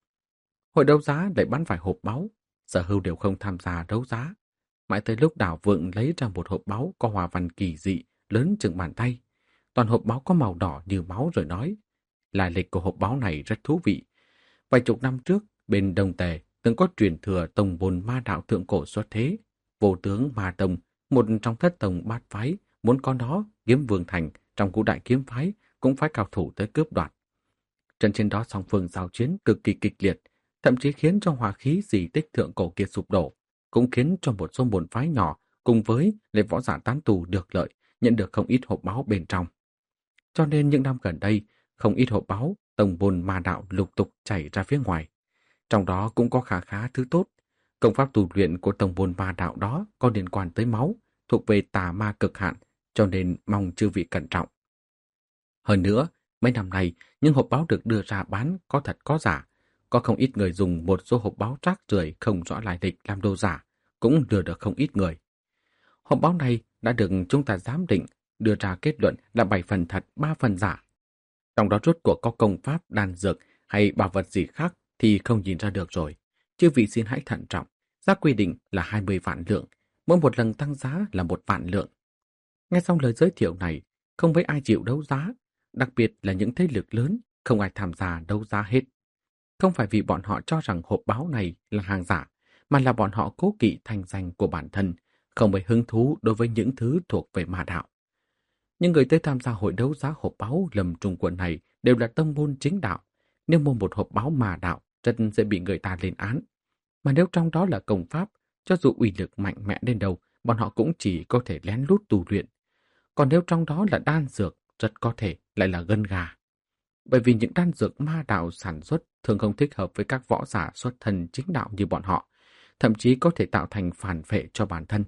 Hội đấu giá lại bán phải hộp báu, Sở Hưu đều không tham gia đấu giá. Mãi tới lúc Đào Vượng lấy ra một hộp báu có hoa văn kỳ dị, lớn chừng bàn tay. Toàn hộp báu có màu đỏ như máu rồi nói. Lai lịch của hộp báu này rất thú vị. Vài chục năm trước, bên Đông Tề từng có truyền thừa tông môn ma đạo thượng cổ xuất thế. Vô tướng Ma Tông, một trong thất tông bát phái, muốn có nó, Kiếm Vương Thành trong ngũ đại kiếm phái cũng phải cao thủ tới cướp đoạt. Trận trên đó song phương giao chiến cực kỳ kịch liệt, thậm chí khiến cho hòa khí di tích thượng cổ kia sụp đổ, cũng khiến cho một số môn phái nhỏ cùng với lệ võ giả tán tù được lợi, nhận được không ít hộp báo bên trong. Cho nên những năm gần đây, không ít hộp báo tông môn ma đạo lục tục chảy ra phía ngoài. Trong đó cũng có khá khá thứ tốt. Công pháp tu luyện của tông môn ma đạo đó có liên quan tới máu, thuộc về tà ma cực hạn, cho nên mong chư vị cẩn trọng. Hơn nữa, mấy năm nay, những hộp báo được đưa ra bán có thật có giả. Có không ít người dùng một số hộp báo rác rưởi không rõ lai lịch làm đồ giả, cũng lừa được không ít người. Hộp báo này đã được chúng ta giám định, đưa ra kết luận là bảy phần thật, ba phần giả. Trong đó rốt cuộc có công pháp, đan dược hay bảo vật gì khác thì không nhìn ra được rồi. Chư vị xin hãy thận trọng, giá quy định là hai mươi vạn lượng, mỗi một lần tăng giá là một vạn lượng. Nghe xong lời giới thiệu này, không mấy ai chịu đấu giá, đặc biệt là những thế lực lớn, không ai tham gia đấu giá hết. Không phải vì bọn họ cho rằng hộp báo này là hàng giả, mà là bọn họ cố kỵ thành danh của bản thân, không mấy hứng thú đối với những thứ thuộc về ma đạo. Những người tới tham gia hội đấu giá hộp báo Lâm Trung Quận này đều là tông môn chính đạo. Nếu mua một hộp báo ma đạo, rất sẽ bị người ta lên án. Mà nếu trong đó là công pháp, cho dù uy lực mạnh mẽ đến đâu, bọn họ cũng chỉ có thể lén lút tu luyện. Còn nếu trong đó là đan dược, rất có thể lại là gân gà. Bởi vì những đan dược ma đạo sản xuất thường không thích hợp với các võ giả xuất thân chính đạo như bọn họ, thậm chí có thể tạo thành phản vệ cho bản thân.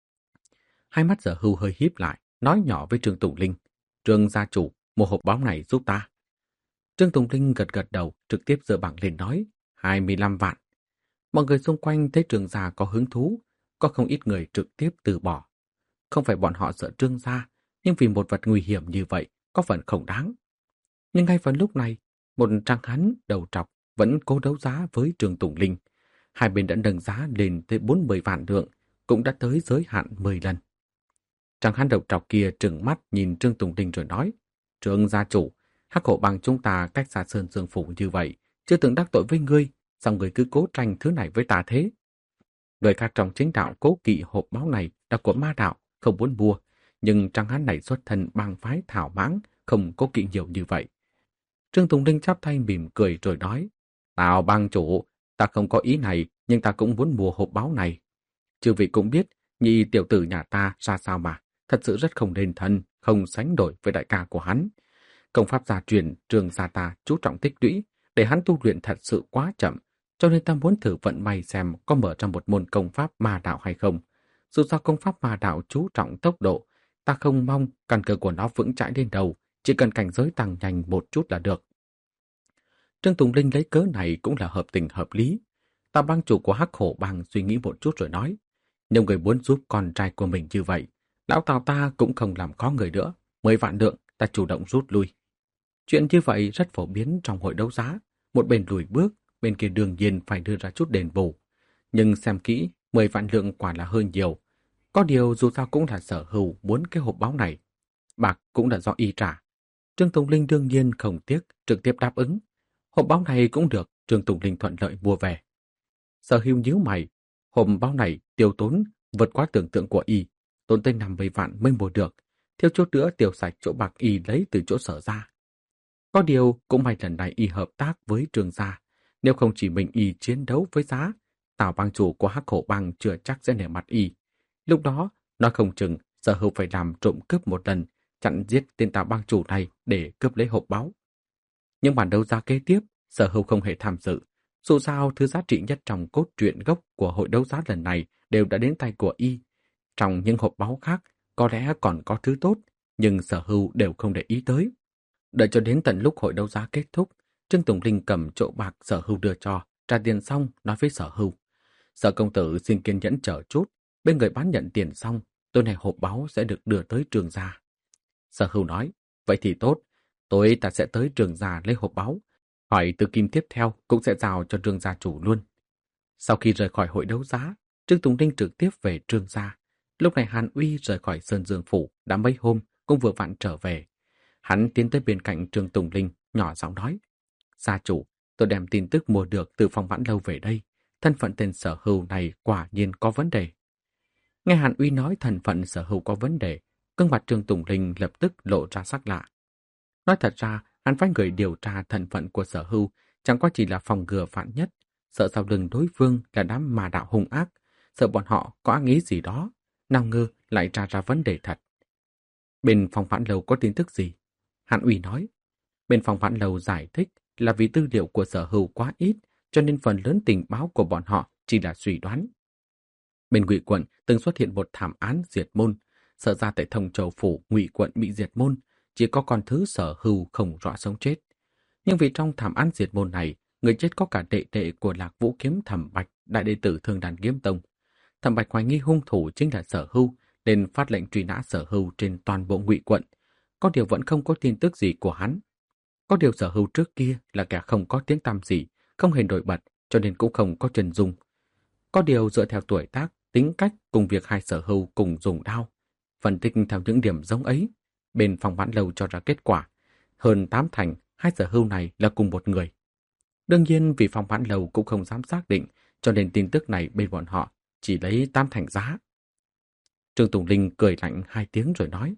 Hai mắt Sở Hưu hơi híp lại, nói nhỏ với Trương Tùng Linh, Trương gia chủ, mua hộp báo này giúp ta. Trương Tùng Linh gật gật đầu, trực tiếp giơ bảng lên nói, hai mươi lăm vạn. Mọi người xung quanh thấy Trương gia có hứng thú, có không ít người trực tiếp từ bỏ. Không phải bọn họ sợ Trương gia, nhưng vì một vật nguy hiểm như vậy, có phần không đáng. Nhưng ngay vào lúc này, một trang hắn đầu trọc vẫn cố đấu giá với Trương Tùng Linh. Hai bên đã nâng giá lên tới bốn mươi vạn lượng, cũng đã tới giới hạn mười lần. Trang hắn đầu trọc kia trừng mắt nhìn Trương Tùng Linh rồi nói, Trương gia chủ, Hắc Hổ Bang chúng ta cách xa Sơn Dương Phủ như vậy, chưa từng đắc tội với ngươi, sao ngươi cứ cố tranh thứ này với ta thế? Người khác trong chính đạo cố kỵ hộp báo này là của ma đạo, không muốn mua, nhưng Trang hắn này xuất thân bang phái thảo mãng, không cố kỵ nhiều như vậy. Trương Tùng Linh chắp tay mỉm cười rồi nói, Tào bang chủ, ta không có ý này, nhưng ta cũng muốn mua hộp báo này. Chư vị cũng biết, nhị tiểu tử nhà ta ra sao mà, thật sự rất không nên thân, không sánh đổi với đại ca của hắn. Công pháp gia truyền, Trương gia ta chú trọng tích lũy, để hắn tu luyện thật sự quá chậm, cho nên ta muốn thử vận may xem có mở ra một môn công pháp ma đạo hay không. Dù sao công pháp ma đạo chú trọng tốc độ, ta không mong căn cơ của nó vững chãi đến đầu, chỉ cần cảnh giới tăng nhanh một chút là được. Trương Tùng Linh lấy cớ này cũng là hợp tình hợp lý. Tào bang chủ của Hắc Hổ Bang suy nghĩ một chút rồi nói, nếu người muốn giúp con trai của mình như vậy, lão Tào ta cũng không làm khó người nữa, mười vạn lượng ta chủ động rút lui. Chuyện như vậy rất phổ biến trong hội đấu giá, một bên lùi bước, bên kia đương nhiên phải đưa ra chút đền bù. Nhưng xem kỹ, mười vạn lượng quả là hơi nhiều. Có điều dù sao cũng là Sở Hưu muốn cái hộp báo này. Bạc cũng là do y trả. Trương Tùng Linh đương nhiên không tiếc, trực tiếp đáp ứng. Hộp báo này cũng được Trương Tùng Linh thuận lợi mua về. Sở Hưu nhíu mày, hộp báo này tiêu tốn vượt quá tưởng tượng của y, tốn tới năm mươi vạn mới mua được, thiếu chút nữa tiêu sạch chỗ bạc y lấy từ chỗ Sở ra. Có điều cũng may lần này y hợp tác với Trương gia, nếu không chỉ mình y chiến đấu với giá, Tào bang chủ của Hắc Hổ Bang chưa chắc sẽ nể mặt y. Lúc đó, nói không chừng Sở Hưu phải làm trộm cướp một lần, chặn giết tên Tào bang chủ này để cướp lấy hộp báu. Nhưng bản đấu giá kế tiếp, Sở Hưu không hề tham dự. Dù sao, thứ giá trị nhất trong cốt truyện gốc của hội đấu giá lần này đều đã đến tay của y. Trong những hộp báu khác, có lẽ còn có thứ tốt, nhưng Sở Hưu đều không để ý tới. Đợi cho đến tận lúc hội đấu giá kết thúc, Trương Tùng Linh cầm chỗ bạc Sở Hưu đưa cho, trả tiền xong nói với Sở Hưu: Sở công tử xin kiên nhẫn chờ chút, bên người bán nhận tiền xong, tối nay hộp báu sẽ được đưa tới Trương gia. Sở Hưu nói: Vậy thì tốt, tối ta sẽ tới Trương gia lấy hộp báu, hỏi từ kim tiếp theo cũng sẽ giao cho Trương gia chủ luôn. Sau khi rời khỏi hội đấu giá, Trương Tùng Linh trực tiếp về Trương gia. Lúc này Hàn Uy rời khỏi Sơn Dương phủ đã mấy hôm, cũng vừa vặn trở về. Hắn tiến tới bên cạnh Trương Tùng Linh, nhỏ giọng nói: Gia chủ, tôi đem tin tức mua được từ Phong Vãn Lâu về đây. Thân phận tên Sở Hưu này quả nhiên có vấn đề. Nghe Hàn Uy nói thân phận Sở Hưu có vấn đề, gương mặt Trương Tùng Linh lập tức lộ ra sắc lạ. Nói thật ra, hắn phái người điều tra thân phận của Sở Hưu chẳng qua chỉ là phòng ngừa vạn nhất, sợ sau lưng đối phương là đám mà đạo hung ác, sợ bọn họ có ác ý gì đó, nào ngờ lại tra ra vấn đề thật. Bên Phong Vãn Lâu có tin tức gì? Hàn Uy nói. Bên Phong Vãn Lâu giải thích là vì tư liệu của Sở Hưu quá ít, cho nên phần lớn tình báo của bọn họ chỉ là suy đoán. Bên Ngụy quận từng xuất hiện một thảm án diệt môn, sợ ra tại Thông Châu phủ Ngụy quận bị diệt môn, chỉ có con thứ Sở Hưu không rõ sống chết. Nhưng vì trong thảm án diệt môn này, người chết có cả đệ đệ của Lạc Vũ Kiếm Thẩm Bạch, đại đệ tử Thương Đàn Kiếm Tông. Thẩm Bạch hoài nghi hung thủ chính là Sở Hưu, nên phát lệnh truy nã Sở Hưu trên toàn bộ Ngụy quận. Có điều vẫn không có tin tức gì của hắn. Có điều Sở Hưu trước kia là kẻ không có tiếng tăm gì, không hề nổi bật, cho nên cũng không có chân dung. Có điều dựa theo tuổi tác, tính cách cùng việc hai Sở Hưu cùng dùng đao, phân tích theo những điểm giống ấy, bên Phong Vãn Lâu cho ra kết quả hơn tám thành hai Sở Hưu này là cùng một người. Đương nhiên vì Phong Vãn Lâu cũng không dám xác định, cho nên tin tức này bên bọn họ chỉ lấy tám thành giá. Trương Tùng Linh cười lạnh hai tiếng rồi nói: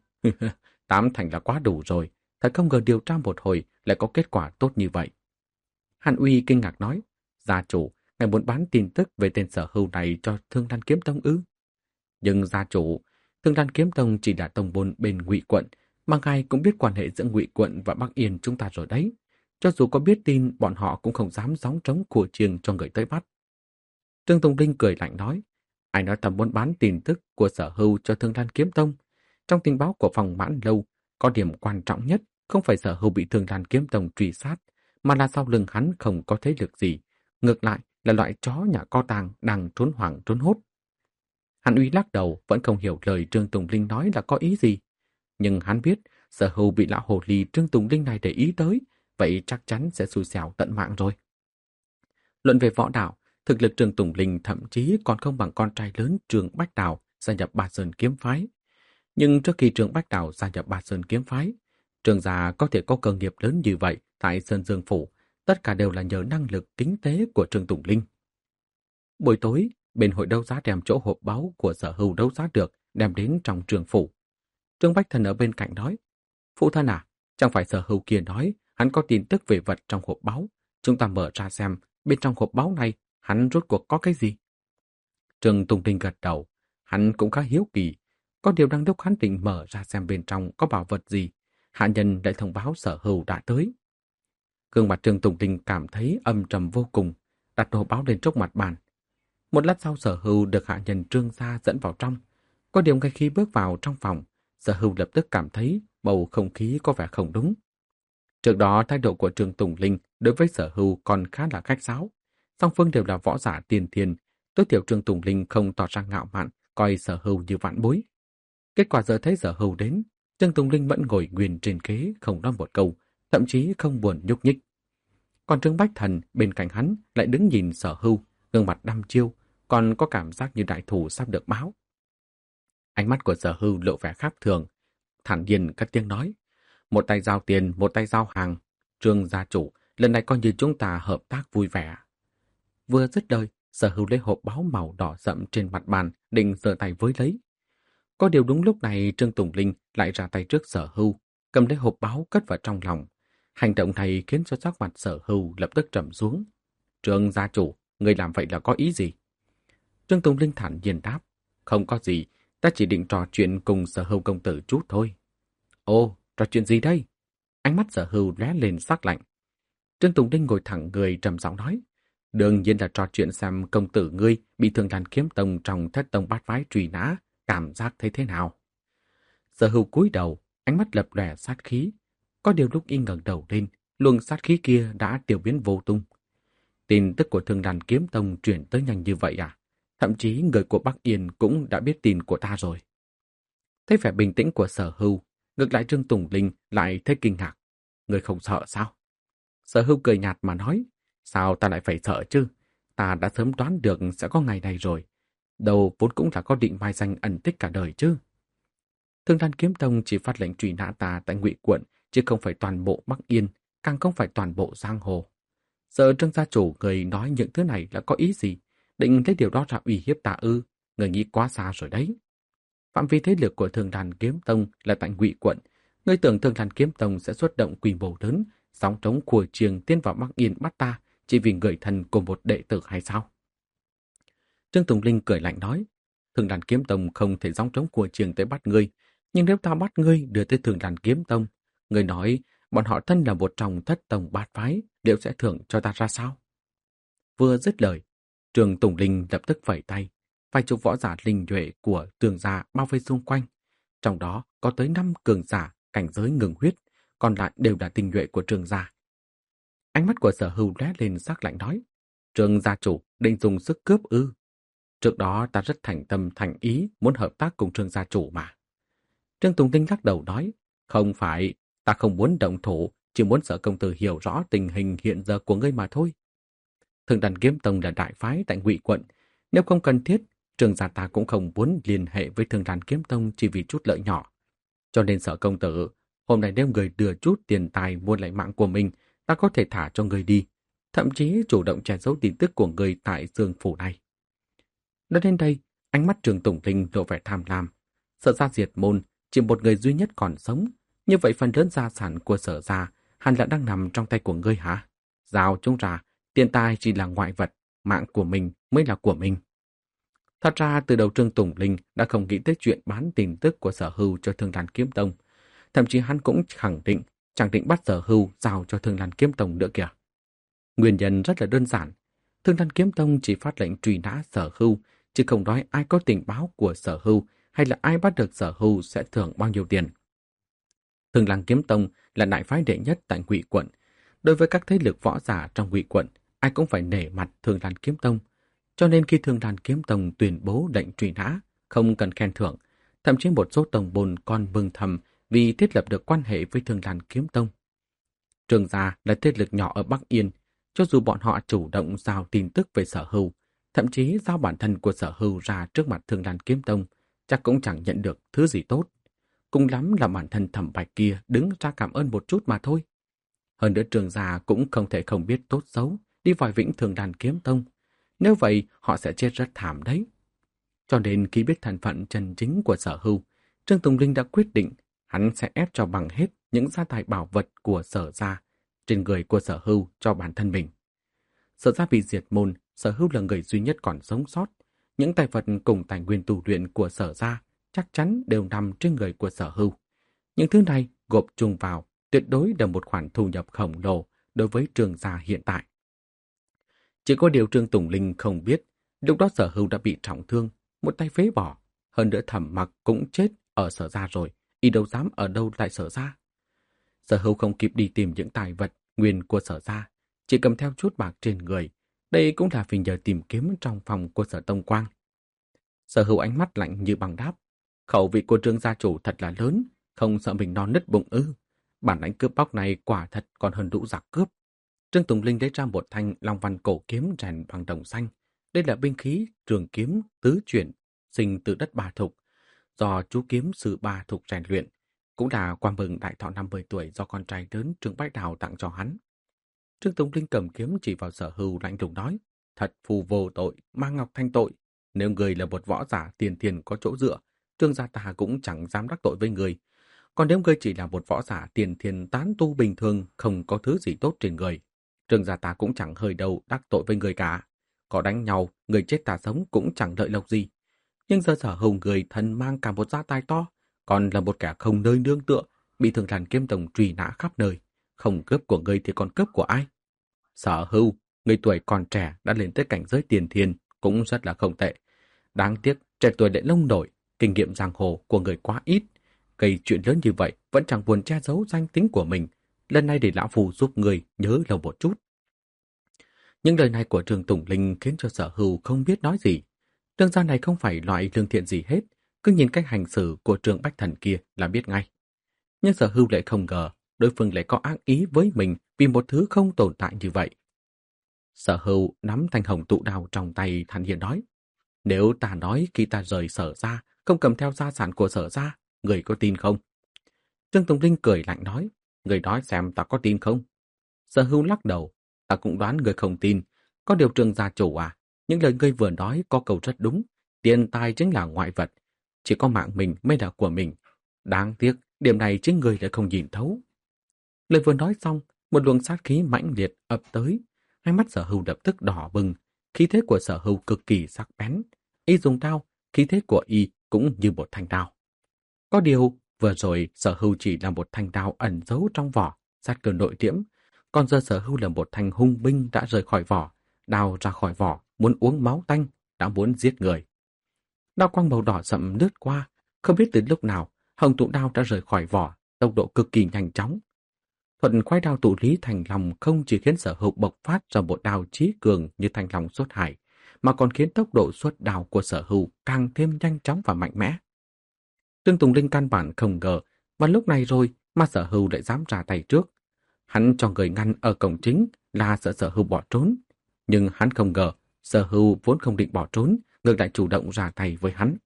tám thành là quá đủ rồi, thật không ngờ điều tra một hồi lại có kết quả tốt như vậy. Hàn Uy kinh ngạc nói: Gia chủ, ngài muốn bán tin tức về tên Sở Hưu này cho Thương Đan Kiếm Tông ư? Nhưng gia chủ, Thương Đan Kiếm Tông chỉ là tông môn bên Ngụy quận, mà ngài cũng biết quan hệ giữa Ngụy quận và Bắc Yên chúng ta rồi đấy. Cho dù có biết tin, bọn họ cũng không dám gióng trống của chiêng cho người tới bắt. Trương Tùng Linh cười lạnh nói: Ai nói ta muốn bán tin tức của Sở Hưu cho Thương Đan Kiếm Tông? Trong tình báo của Phong Vãn Lâu, có điểm quan trọng nhất không phải Sở Hưu bị Thương Đan Kiếm Tông truy sát, mà là sau lưng hắn không có thế lực gì. Ngược lại là loại chó nhà co tàng đang trốn hoảng trốn hốt. Hàn Uy lắc đầu, vẫn không hiểu lời Trương Tùng Linh nói là có ý gì. Nhưng hắn biết Sở Hưu bị lão hồ ly Trương Tùng Linh này để ý tới, vậy chắc chắn sẽ xui xẻo tận mạng rồi. Luận về võ đạo, thực lực Trương Tùng Linh thậm chí còn không bằng con trai lớn Trương Bách Đào gia nhập Ba Sơn Kiếm Phái. Nhưng trước khi Trương Bách Đào gia nhập Ba Sơn Kiếm Phái, Trương gia có thể có cơ nghiệp lớn như vậy tại Sơn Dương Phủ, tất cả đều là nhờ năng lực kinh tế của Trương Tùng Linh. Buổi tối, bên hội đấu giá đem chỗ hộp báu của Sở Hưu đấu giá được đem đến trong Trương phủ. Trương Bách Thần ở bên cạnh nói: Phụ thân à, chẳng phải Sở Hưu kia nói hắn có tin tức về vật trong hộp báu, chúng ta mở ra xem bên trong hộp báu này hắn rốt cuộc có cái gì. Trương Tùng Linh gật đầu, hắn cũng khá hiếu kỳ. Có điều đang lúc hắn định mở ra xem bên trong có bảo vật gì, hạ nhân lại thông báo Sở Hưu đã tới. Gương mặt Trương Tùng Linh cảm thấy âm trầm vô cùng, đặt hộp báo lên trước mặt bàn. Một lát sau Sở Hưu được hạ nhân Trương gia dẫn vào trong. Có điều ngay khi bước vào trong phòng, Sở Hưu lập tức cảm thấy bầu không khí có vẻ không đúng. Trước đó thái độ của Trương Tùng Linh đối với Sở Hưu còn khá là khách sáo. Song phương đều là võ giả tiền thiên, tối thiểu Trương Tùng Linh không tỏ ra ngạo mạn, coi Sở Hưu như vãn bối. Kết quả giờ thấy Sở Hưu đến, Trương Tùng Linh vẫn ngồi nguyên trên ghế không nói một câu, thậm chí không buồn nhúc nhích. Còn Trương Bách Thần bên cạnh hắn lại đứng nhìn Sở Hưu, gương mặt đăm chiêu, còn có cảm giác như đại thủ sắp được báo. Ánh mắt của Sở Hưu lộ vẻ khác thường, thản nhiên cất tiếng nói: "Một tay giao tiền, một tay giao hàng. Trương gia chủ, lần này coi như chúng ta hợp tác vui vẻ." Vừa dứt lời, Sở Hưu lấy hộp báo màu đỏ sậm trên mặt bàn, định giơ tay với lấy. Có điều đúng lúc này Trương Tùng Linh lại ra tay trước Sở Hưu, cầm lấy hộp báo cất vào trong lòng. Hành động này khiến cho sắc mặt Sở Hưu lập tức trầm xuống. "Trương gia chủ, người làm vậy là có ý gì?" Trương Tùng Linh thản nhiên đáp: "Không có gì, ta chỉ định trò chuyện cùng Sở Hưu công tử chút thôi." "Ồ, trò chuyện gì đây?" Ánh mắt Sở Hưu lóe lên sắc lạnh. Trương Tùng Linh ngồi thẳng người trầm giọng nói: "Đương nhiên là trò chuyện xem công tử ngươi bị Thương Đàn Kiếm Tông trong Thất Tông Bát Phái truy nã, cảm giác thấy thế nào?" Sở Hưu cúi đầu, ánh mắt lập lòe sát khí. Có điều lúc y ngẩng đầu lên, luồng sát khí kia đã tiêu biến vô tung. Tin tức của Thương Đàn Kiếm Tông truyền tới nhanh như vậy à? Thậm chí người của Bắc Yên cũng đã biết tin của ta rồi. Thấy vẻ bình tĩnh của Sở Hưu, ngược lại Trương Tùng Linh lại thấy kinh ngạc. "Người không sợ sao?" Sở Hưu cười nhạt mà nói: "Sao ta lại phải sợ chứ? Ta đã sớm đoán được sẽ có ngày này rồi. Đầu vốn cũng là có định mai danh ẩn tích cả đời chứ." Thương Đàn Kiếm Tông chỉ phát lệnh truy nã ta tại Ngụy quận, chứ không phải toàn bộ Bắc Yên, càng không phải toàn bộ giang hồ. Sợ Trương gia chủ người nói những thứ này là có ý gì? Định lấy điều đó ra uy hiếp ta ư? Người nghĩ quá xa rồi đấy. Phạm vi thế lực của Thương Đàn Kiếm Tông là tại Ngụy quận. Ngươi tưởng Thương Đàn Kiếm Tông sẽ xuất động quy mô lớn, sóng trống khua chiêng tiến vào Bắc Yên bắt ta chỉ vì người thân của một đệ tử hay sao? Trương Tùng Linh cười lạnh nói: "Thương Đàn Kiếm Tông không thể sóng trống khua chiêng tới bắt ngươi, nhưng nếu ta bắt ngươi đưa tới Thương Đàn Kiếm Tông, ngươi nói bọn họ thân là một trong thất tông bát phái, liệu sẽ thưởng cho ta ra sao?" Vừa dứt lời, Trương Tùng Linh lập tức vẩy tay, vài chục võ giả linh nhuệ của Tường gia bao vây xung quanh, trong đó có tới năm cường giả cảnh giới ngừng huyết, còn lại đều là tinh nhuệ của Trương gia. Ánh mắt của Sở Hưu lóe lên sắc lạnh nói: "Trương gia chủ định dùng sức cướp ư? Trước đó ta rất thành tâm thành ý muốn hợp tác cùng Trương gia chủ mà." Trương Tùng Linh lắc đầu nói: "Không phải, ta không muốn động thủ, chỉ muốn Sở công tử hiểu rõ tình hình hiện giờ của ngươi mà thôi. Thương Đàn Kiếm Tông là đại phái tại Ngụy quận, nếu không cần thiết, Trương gia ta cũng không muốn liên hệ với Thương Đàn Kiếm Tông chỉ vì chút lợi nhỏ. Cho nên Sở công tử, hôm nay nếu người đưa chút tiền tài mua lại mạng của mình, ta có thể thả cho người đi, thậm chí chủ động che giấu tin tức của người tại Dương phủ này." Nói đến đây, ánh mắt Trương Tùng Linh lộ vẻ tham lam. Sở gia diệt môn, chỉ một người duy nhất còn sống, như vậy phần lớn gia sản của Sở gia hẳn là đang nằm trong tay của ngươi hả? Giao chúng ra, tiền tài chỉ là ngoại vật, mạng của mình mới là của mình. Thật ra từ đầu Trương Tùng Linh đã không nghĩ tới chuyện bán tin tức của Sở Hưu cho Thương Đàn Kiếm Tông. Thậm chí hắn cũng khẳng định chẳng định bắt Sở Hưu giao cho Thương Đàn Kiếm Tông nữa kìa. Nguyên nhân rất là đơn giản. Thương Đàn Kiếm Tông chỉ phát lệnh truy nã Sở Hưu, chứ không nói ai có tình báo của Sở Hưu hay là ai bắt được Sở Hưu sẽ thưởng bao nhiêu tiền. Thương Đàn Kiếm Tông là đại phái đệ nhất tại Ngụy quận. Đối với các thế lực võ giả trong Ngụy quận, ai cũng phải nể mặt Thương Đàn Kiếm Tông. Cho nên khi Thương Đàn Kiếm Tông tuyên bố lệnh truy nã, không cần khen thưởng, thậm chí một số tông môn còn mừng thầm vì thiết lập được quan hệ với Thương Đàn Kiếm Tông. Trương gia là thế lực nhỏ ở Bắc Yên, cho dù bọn họ chủ động giao tin tức về Sở Hưu, thậm chí giao bản thân của Sở Hưu ra trước mặt Thương Đàn Kiếm Tông, chắc cũng chẳng nhận được thứ gì tốt. Cùng lắm là bản thân Thẩm Bạch kia đứng ra cảm ơn một chút mà thôi. Hơn nữa Trương gia cũng không thể không biết tốt xấu, đi vòi vĩnh Thương Đàn Kiếm Tông. Nếu vậy, họ sẽ chết rất thảm đấy. Cho nên khi biết thân phận chân chính của Sở Hưu, Trương Tùng Linh đã quyết định hắn sẽ ép cho bằng hết những gia tài bảo vật của Sở gia trên người của Sở Hưu cho bản thân mình. Sở gia bị diệt môn, Sở Hưu là người duy nhất còn sống sót. Những tài vật cùng tài nguyên tu luyện của Sở gia chắc chắn đều nằm trên người của Sở Hưu. Những thứ này gộp chung vào tuyệt đối là một khoản thu nhập khổng lồ đối với Trương gia hiện tại. Chỉ có điều Trương Tùng Linh không biết, lúc đó Sở Hưu đã bị trọng thương, một tay phế bỏ, hơn nữa Thẩm Mặc cũng chết ở Sở gia rồi, y đâu dám ở đâu lại Sở gia. Sở Hưu không kịp đi tìm những tài vật nguyên của Sở gia, chỉ cầm theo chút bạc trên người. Đây cũng là vì nhờ tìm kiếm trong phòng của Sở Tông Quang. Sở Hưu ánh mắt lạnh như băng đáp. Khẩu vị của Trương gia chủ thật là lớn, không sợ mình non nứt bụng ư. Bản lãnh cướp bóc này quả thật còn hơn đủ giặc cướp. Trương Tùng Linh lấy ra một thanh long văn cổ kiếm rèn bằng đồng xanh. Đây là binh khí trường kiếm tứ chuyển, sinh từ đất Ba Thục, do chú kiếm sư Ba Thục rèn luyện, cũng là qua mừng đại thọ năm mươi tuổi do con trai lớn Trương Bách Đào tặng cho hắn. Trương Tùng Linh cầm kiếm chỉ vào Sở Hưu lạnh lùng nói, thật phù vô tội, mang ngọc thanh tội. Nếu người là một võ giả tiền thiền có chỗ dựa, Trương gia ta cũng chẳng dám đắc tội với người. Còn nếu ngươi chỉ là một võ giả tiền thiền tán tu bình thường, không có thứ gì tốt trên người, Trương gia ta cũng chẳng hơi đâu đắc tội với người cả. Có đánh nhau, người chết ta sống cũng chẳng lợi lộc gì. Nhưng giờ Sở Hưu người thân mang cả một gia tài to, còn là một kẻ không nơi nương tựa, bị Thường Đàn Kiếm Tông truy nã khắp nơi. Không cướp của ngươi thì còn cướp của ai? Sở Hưu, người tuổi còn trẻ đã lên tới cảnh giới tiền thiền, cũng rất là không tệ. Đáng tiếc, trẻ tuổi lại lông nổi, kinh nghiệm giang hồ của người quá ít. Gây chuyện lớn như vậy vẫn chẳng buồn che giấu danh tính của mình. Lần này để lão phù giúp người nhớ lâu một chút. Những lời này của Trương Tùng Linh khiến cho Sở Hưu không biết nói gì. Trương gia này không phải loại lương thiện gì hết, cứ nhìn cách hành xử của Trương Bách Thần kia là biết ngay. Nhưng Sở Hưu lại không ngờ đối phương lại có ác ý với mình vì một thứ không tồn tại như vậy. Sở Hưu nắm thanh hồng tụ đao trong tay thản nhiên nói, nếu ta nói khi ta rời Sở gia không cầm theo gia sản của Sở gia, người có tin không? Trương Tùng Linh cười lạnh nói, người nói xem ta có tin không? Sở Hưu lắc đầu, ta cũng đoán người không tin. Có điều Trương gia chủ à, những lời ngươi vừa nói có câu rất đúng, tiền tài chính là ngoại vật, chỉ có mạng mình mới là của mình. Đáng tiếc, điểm này chính người lại không nhìn thấu. Lời vừa nói xong, một luồng sát khí mãnh liệt ập tới, hai mắt Sở Hưu lập tức đỏ bừng, khí thế của Sở Hưu cực kỳ sắc bén. Y dùng đao, khí thế của y cũng như một thanh đao. Có điều, vừa rồi Sở Hưu chỉ là một thanh đao ẩn giấu trong vỏ, sát cơ nội liễm, còn giờ Sở Hưu là một thanh hung binh đã rời khỏi vỏ, đao ra khỏi vỏ, muốn uống máu tanh, đã muốn giết người. Đao quang màu đỏ sậm lướt qua, không biết từ lúc nào, hồng tụ đao đã rời khỏi vỏ, tốc độ cực kỳ nhanh chóng. Thuận khoái đao tụ lý thành lòng không chỉ khiến Sở Hưu bộc phát ra một đao chí cường như thanh long xuất hải, mà còn khiến tốc độ xuất đao của Sở Hưu càng thêm nhanh chóng và mạnh mẽ. Trương Tùng Linh căn bản không ngờ, mà lúc này rồi mà Sở Hưu lại dám ra tay trước. Hắn cho người ngăn ở cổng chính là sợ Sở Hưu bỏ trốn, nhưng hắn không ngờ Sở Hưu vốn không định bỏ trốn, ngược lại chủ động ra tay với hắn.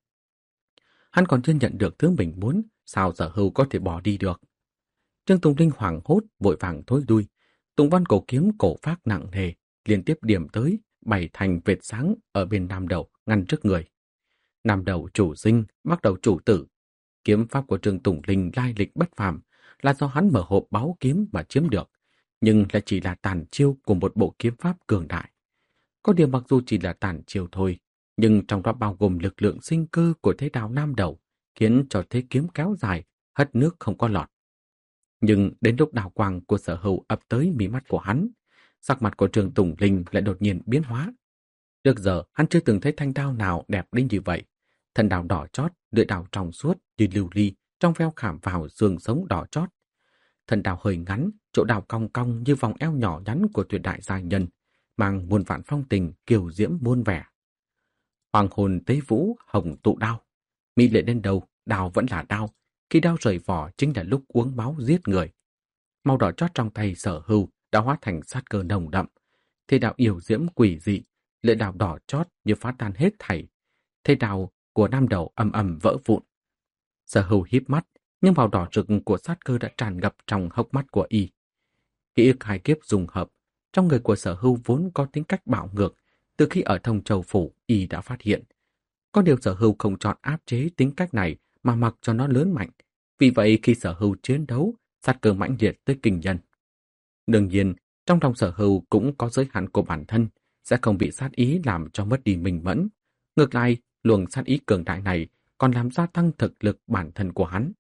Hắn còn chưa nhận được thứ mình muốn, sao Sở Hưu có thể bỏ đi được? Trương Tùng Linh hoảng hốt, vội vàng thối đuôi. Tùng văn cổ kiếm cổ phác nặng nề, liên tiếp điểm tới, bảy thành vệt sáng ở bên nam đầu, ngăn trước người. Nam đầu chủ sinh, bắc đầu chủ tử. Kiếm pháp của Trương Tùng Linh lai lịch bất phàm, là do hắn mở hộp báu kiếm mà chiếm được, nhưng lại chỉ là tàn chiêu của một bộ kiếm pháp cường đại. Có điều mặc dù chỉ là tàn chiêu thôi, nhưng trong đó bao gồm lực lượng sinh cơ của thế đao nam đầu, khiến cho thế kiếm kéo dài, hất nước không có lọt. Nhưng đến lúc đào quang của Sở Hưu ập tới mí mắt của hắn, sắc mặt của Trương Tùng Linh lại đột nhiên biến hóa. Trước giờ hắn chưa từng thấy thanh đao nào đẹp đến như vậy. Thân đao đỏ chót, lưỡi đao trong suốt như lưu ly, trong veo khảm vào xương sống đỏ chót. Thân đao hơi ngắn, chỗ đao cong cong như vòng eo nhỏ nhắn của tuyệt đại gia nhân, mang muôn vạn phong tình kiều diễm muôn vẻ. Hoàng hồn tế vũ, hồng tụ đao. Mỹ lệ đến đâu, đao vẫn là đao. Khi đao rời vỏ chính là lúc uống máu giết người. Màu đỏ chót trong tay Sở Hưu đã hóa thành sát cơ nồng đậm. Thế đao yêu diễm quỷ dị, lưỡi đao đỏ chót như phá tan hết thảy. Thế đao của nam đầu ầm ầm vỡ vụn. Sở Hưu híp mắt, nhưng màu đỏ rực của sát cơ đã tràn ngập trong hốc mắt của y. Ký ức hai kiếp dùng hợp, trong người của Sở Hưu vốn có tính cách bạo ngược, từ khi ở Thông Châu phủ y đã phát hiện. Có điều Sở Hưu không chọn áp chế tính cách này mà mặc cho nó lớn mạnh. Vì vậy khi Sở Hưu chiến đấu, sát cơ mãnh liệt tới kinh nhân. Đương nhiên, trong lòng Sở Hưu cũng có giới hạn của bản thân, sẽ không bị sát ý làm cho mất đi minh mẫn. Ngược lại, luồng sát ý cường đại này còn làm gia tăng thực lực bản thân của hắn.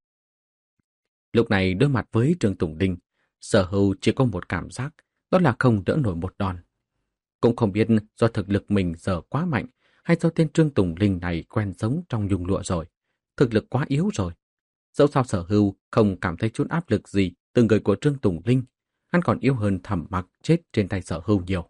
Lúc này đối mặt với Trương Tùng Linh, Sở Hưu chỉ có một cảm giác, đó là không đỡ nổi một đòn. Cũng không biết do thực lực mình giờ quá mạnh, hay do tên Trương Tùng Linh này quen sống trong nhung lụa rồi, thực lực quá yếu rồi. Dẫu sao Sở Hưu không cảm thấy chút áp lực gì từ người của Trương Tùng Linh, hắn còn yếu hơn Thẩm Mặc chết trên tay Sở Hưu nhiều.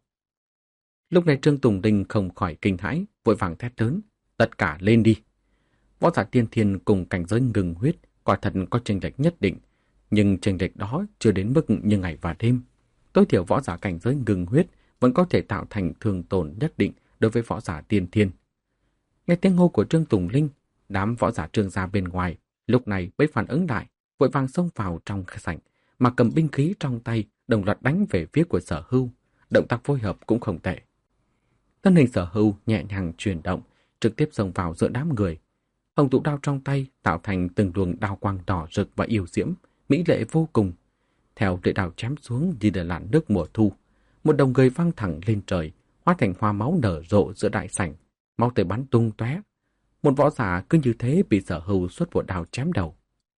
Lúc này Trương Tùng Linh không khỏi kinh hãi, vội vàng thét lớn, tất cả lên đi. Võ giả tiên thiên cùng cảnh giới ngừng huyết quả thật có chênh lệch nhất định, nhưng chênh lệch đó chưa đến mức như ngày và đêm. Tối thiểu võ giả cảnh giới ngừng huyết vẫn có thể tạo thành thương tổn nhất định đối với võ giả tiên thiên. Nghe tiếng hô của Trương Tùng Linh, đám võ giả Trương gia bên ngoài lúc này mới phản ứng lại, vội vàng xông vào trong sảnh, mà cầm binh khí trong tay, đồng loạt đánh về phía của Sở Hưu. Động tác phối hợp cũng không tệ. Thân hình Sở Hưu nhẹ nhàng chuyển động, trực tiếp xông vào giữa đám người. Hồng tụ đao trong tay tạo thành từng luồng đao quang đỏ rực và yêu diễm, mỹ lệ vô cùng. Theo lưỡi đao chém xuống như là làn nước mùa thu, một đồng người văng thẳng lên trời, hóa thành hoa máu nở rộ giữa đại sảnh, máu tươi bắn tung tóe. Một võ giả cứ như thế bị Sở Hưu xuất một đao chém đầu.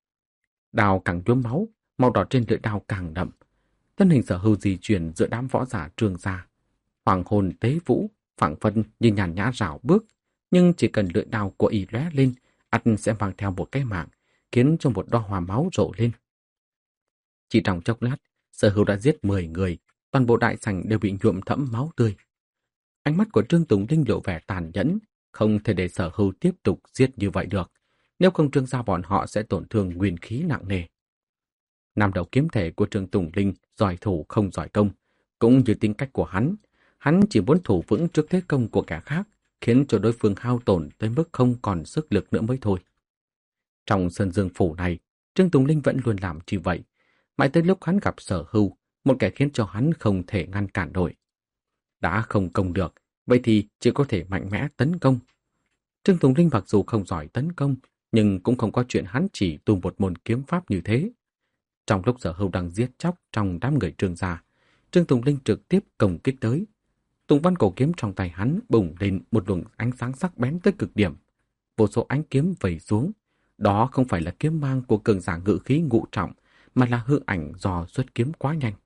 Đao càng nhuốm máu, màu đỏ trên lưỡi đao càng đậm. Thân hình Sở Hưu di chuyển giữa đám võ giả Trương gia, hoàng hồn tế vũ, phảng phất như nhàn nhã rảo bước, nhưng chỉ cần lưỡi đao của y lóe lên, ắt sẽ mang theo một cái mạng, khiến cho một đóa hoa máu rộ lên. Chỉ trong chốc lát, Sở Hưu đã giết mười người, toàn bộ đại sảnh đều bị nhuộm thẫm máu tươi. Ánh mắt của Trương Tùng Linh lộ vẻ tàn nhẫn, không thể để Sở Hưu tiếp tục giết như vậy được, nếu không Trương gia bọn họ sẽ tổn thương nguyên khí nặng nề. Nam đầu kiếm thể của Trương Tùng Linh giỏi thủ không giỏi công, cũng như tính cách của hắn, hắn chỉ muốn thủ vững trước thế công của kẻ khác, khiến cho đối phương hao tổn tới mức không còn sức lực nữa mới thôi. Trong Sơn Dương Phủ này, Trương Tùng Linh vẫn luôn làm như vậy, mãi tới lúc hắn gặp Sở Hưu, một kẻ khiến cho hắn không thể ngăn cản nổi. Đã không công được, vậy thì chỉ có thể mạnh mẽ tấn công. Trương Tùng Linh mặc dù không giỏi tấn công, nhưng cũng không có chuyện hắn chỉ tu một môn kiếm pháp như thế. Trong lúc Sở Hưu đang giết chóc trong đám người Trương gia, Trương Tùng Linh trực tiếp công kích tới. Tùng văn cổ kiếm trong tay hắn bùng lên một luồng ánh sáng sắc bén tới cực điểm. Vô số ánh kiếm vẩy xuống. Đó không phải là kiếm mang của cường giả ngự khí ngũ trọng, mà là hư ảnh do xuất kiếm quá nhanh.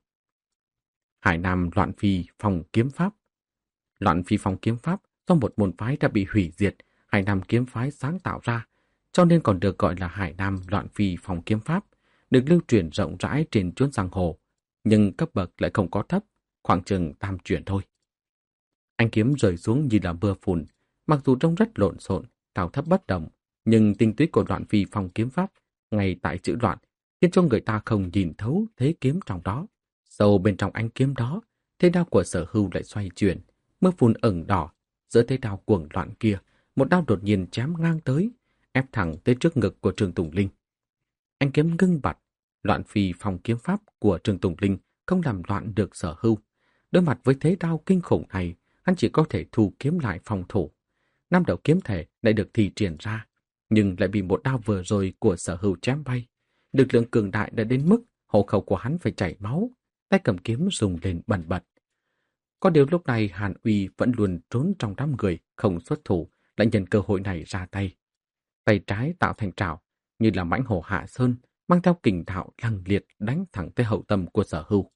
Hải Nam Loạn Phi Phong Kiếm Pháp. Loạn Phi Phong Kiếm Pháp do một môn phái đã bị hủy diệt, Hải Nam kiếm phái sáng tạo ra, cho nên còn được gọi là Hải Nam Loạn Phi Phong Kiếm Pháp, được lưu truyền rộng rãi trên chốn giang hồ, nhưng cấp bậc lại không có thấp, khoảng chừng tam truyền thôi. Ánh kiếm rơi xuống như là mưa phùn, mặc dù trông rất lộn xộn, cao thấp bất đồng, nhưng tinh túy của Loạn Phi Phong Kiếm Pháp ngay tại chữ loạn, khiến cho người ta không nhìn thấu thế kiếm trong đó. Sâu bên trong ánh kiếm đó, thế đao của Sở Hưu lại xoay chuyển, mưa phùn ửng đỏ, giữa thế đao cuồng loạn kia, một đao đột nhiên chém ngang tới, ép thẳng tới trước ngực của Trương Tùng Linh. Ánh kiếm ngưng bặt, Loạn Phi Phong Kiếm Pháp của Trương Tùng Linh không làm loạn được Sở Hưu. Đối mặt với thế đao kinh khủng này, hắn chỉ có thể thu kiếm lại phòng thủ. Năm đầu kiếm thể lại được thi triển ra, nhưng lại bị một đao vừa rồi của Sở Hưu chém bay. Lực lượng cường đại đã đến mức hộ khẩu của hắn phải chảy máu, tay cầm kiếm rung lên bần bật. Có điều lúc này Hàn Uy vẫn luôn trốn trong đám người, không xuất thủ, lại nhân cơ hội này ra tay. Tay trái tạo thành trảo, như là mãnh hổ hạ sơn, mang theo kình đạo lăng liệt đánh thẳng tới hậu tâm của Sở Hưu.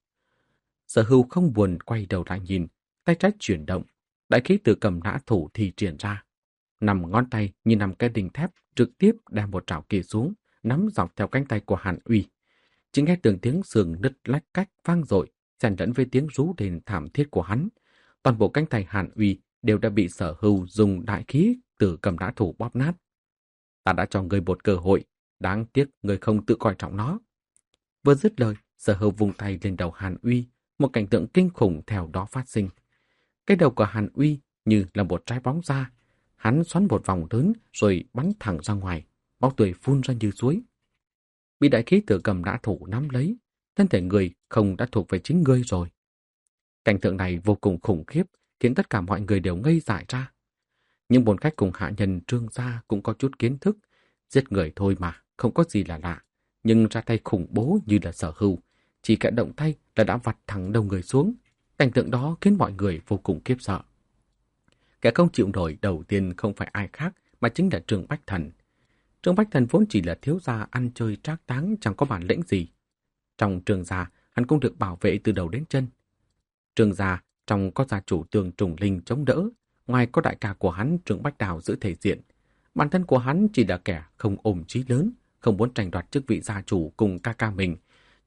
Sở Hưu không buồn quay đầu lại nhìn, tay trái chuyển động, đại khí từ cầm nã thủ thì triển ra. Nằm ngón tay như nằm cái đinh thép trực tiếp đem một trảo kia xuống, nắm dọc theo cánh tay của Hàn Uy. Chỉ nghe từng tiếng xương nứt lách cách vang dội, xen lẫn với tiếng rú đền thảm thiết của hắn. Toàn bộ cánh tay Hàn Uy đều đã bị Sở Hưu dùng đại khí từ cầm nã thủ bóp nát. Ta đã cho ngươi một cơ hội, đáng tiếc ngươi không tự coi trọng nó. Vừa dứt lời, Sở Hưu vung tay lên đầu Hàn Uy, một cảnh tượng kinh khủng theo đó phát sinh. Cái đầu của Hàn Uy như là một trái bóng ra, hắn xoắn một vòng lớn rồi bắn thẳng ra ngoài, máu tươi phun ra như suối. Bị đại khí tử cầm nã thủ nắm lấy, thân thể người không đã thuộc về chính ngươi rồi. Cảnh tượng này vô cùng khủng khiếp, khiến tất cả mọi người đều ngây dại ra. Nhưng bốn khách cùng hạ nhân Trương gia cũng có chút kiến thức, giết người thôi mà, không có gì là lạ, nhưng ra tay khủng bố như là Sở Hưu, chỉ cả động tay là đã vặt thẳng đầu người xuống. Cảnh tượng đó khiến mọi người vô cùng khiếp sợ. Kẻ không chịu nổi đầu tiên không phải ai khác mà chính là Trương Bách Thần. Trương Bách Thần vốn chỉ là thiếu gia ăn chơi trác táng, chẳng có bản lĩnh gì. Trong Trương gia, hắn cũng được bảo vệ từ đầu đến chân. Trương gia trong có gia chủ Tường Trùng Linh chống đỡ, ngoài có đại ca của hắn Trương Bách Đào giữ thể diện. Bản thân của hắn chỉ là kẻ không ôm chí lớn, không muốn tranh đoạt chức vị gia chủ cùng ca ca mình,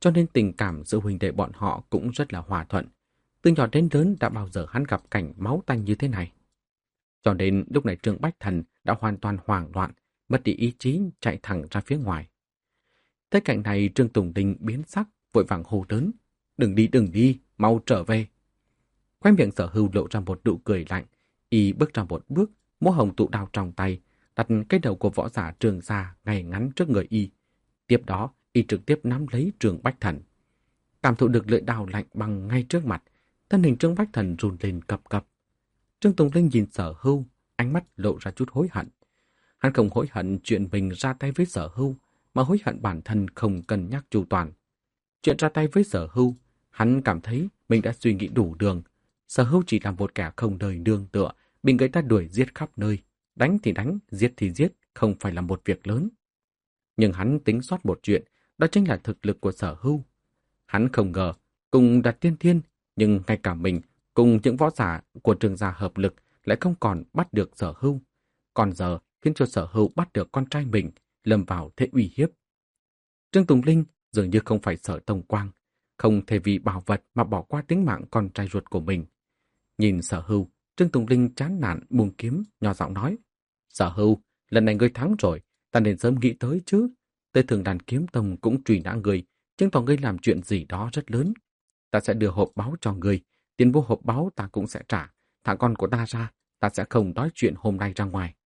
cho nên tình cảm giữa huynh đệ bọn họ cũng rất là hòa thuận. Từ nhỏ đến lớn đã bao giờ hắn gặp cảnh máu tanh như thế này. Cho nên lúc này Trương Bách Thần đã hoàn toàn hoảng loạn, mất đi ý chí chạy thẳng ra phía ngoài. Thấy cảnh này Trương Tùng Linh biến sắc, vội vàng hô lớn. Đừng đi, đừng đi, mau trở về. Khóe miệng Sở Hưu lộ ra một nụ cười lạnh, y bước ra một bước, múa hồng tụ đao trong tay, đặt cái đầu của võ giả Trường Gia ngay ngắn trước người y. Tiếp đó, y trực tiếp nắm lấy Trương Bách Thần. Cảm thụ được lưỡi đao lạnh băng ngay trước mặt, thân hình Trương Bách Thần run lên cập cập. Trương Tùng Linh nhìn Sở Hưu, ánh mắt lộ ra chút hối hận. Hắn không hối hận chuyện mình ra tay với Sở Hưu, mà hối hận bản thân không cân nhắc chu toàn. Chuyện ra tay với Sở Hưu, hắn cảm thấy mình đã suy nghĩ đủ đường. Sở Hưu chỉ là một kẻ không đời nương tựa, bị người ta đuổi giết khắp nơi. Đánh thì đánh, giết thì giết, không phải là một việc lớn. Nhưng hắn tính sót một chuyện, đó chính là thực lực của Sở Hưu. Hắn không ngờ, cùng Đạt Tiên Thiên, nhưng ngay cả mình, cùng những võ giả của Trường Gia hợp lực lại không còn bắt được Sở Hưu. Còn giờ khiến cho Sở Hưu bắt được con trai mình, lâm vào thế uy hiếp. Trương Tùng Linh dường như không phải Sở Tông Quang, không thể vì bảo vật mà bỏ qua tính mạng con trai ruột của mình. Nhìn Sở Hưu, Trương Tùng Linh chán nản buông kiếm, nhỏ giọng nói: Sở Hưu, lần này ngươi thắng rồi, ta nên sớm nghĩ tới chứ. Tới Thường Đàn Kiếm Tông cũng truy nã ngươi, chứng tỏ ngươi làm chuyện gì đó rất lớn. Ta sẽ đưa hộp báu cho ngươi, tiền mua hộp báu ta cũng sẽ trả. Thả con của ta ra, ta sẽ không nói chuyện hôm nay ra ngoài.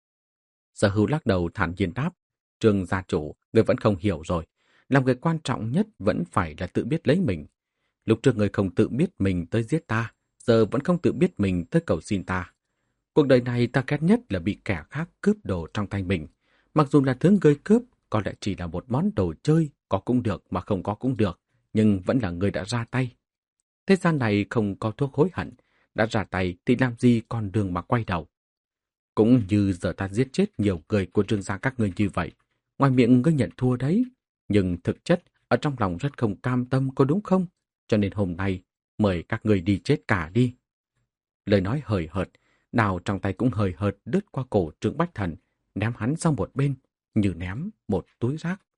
Sở Hưu lắc đầu thản nhiên đáp: Trương gia chủ, ngươi vẫn không hiểu rồi. Làm người quan trọng nhất vẫn phải là tự biết lấy mình. Lúc trước ngươi không tự biết mình tới giết ta, giờ vẫn không tự biết mình tới cầu xin ta. Cuộc đời này ta ghét nhất là bị kẻ khác cướp đồ trong tay mình. Mặc dù là thứ ngươi cướp, có lẽ chỉ là một món đồ chơi, có cũng được mà không có cũng được, nhưng vẫn là ngươi đã ra tay. Thế gian này không có thuốc hối hận, đã ra tay thì làm gì còn đường mà quay đầu. Cũng như giờ ta giết chết nhiều người của Trương gia các ngươi như vậy, ngoài miệng ngươi nhận thua đấy, nhưng thực chất ở trong lòng rất không cam tâm, có đúng không? Cho nên hôm nay mời các ngươi đi chết cả đi. Lời nói hời hợt, đao trong tay cũng hời hợt đứt qua cổ Trương Bách Thần, ném hắn sang một bên, như ném một túi rác.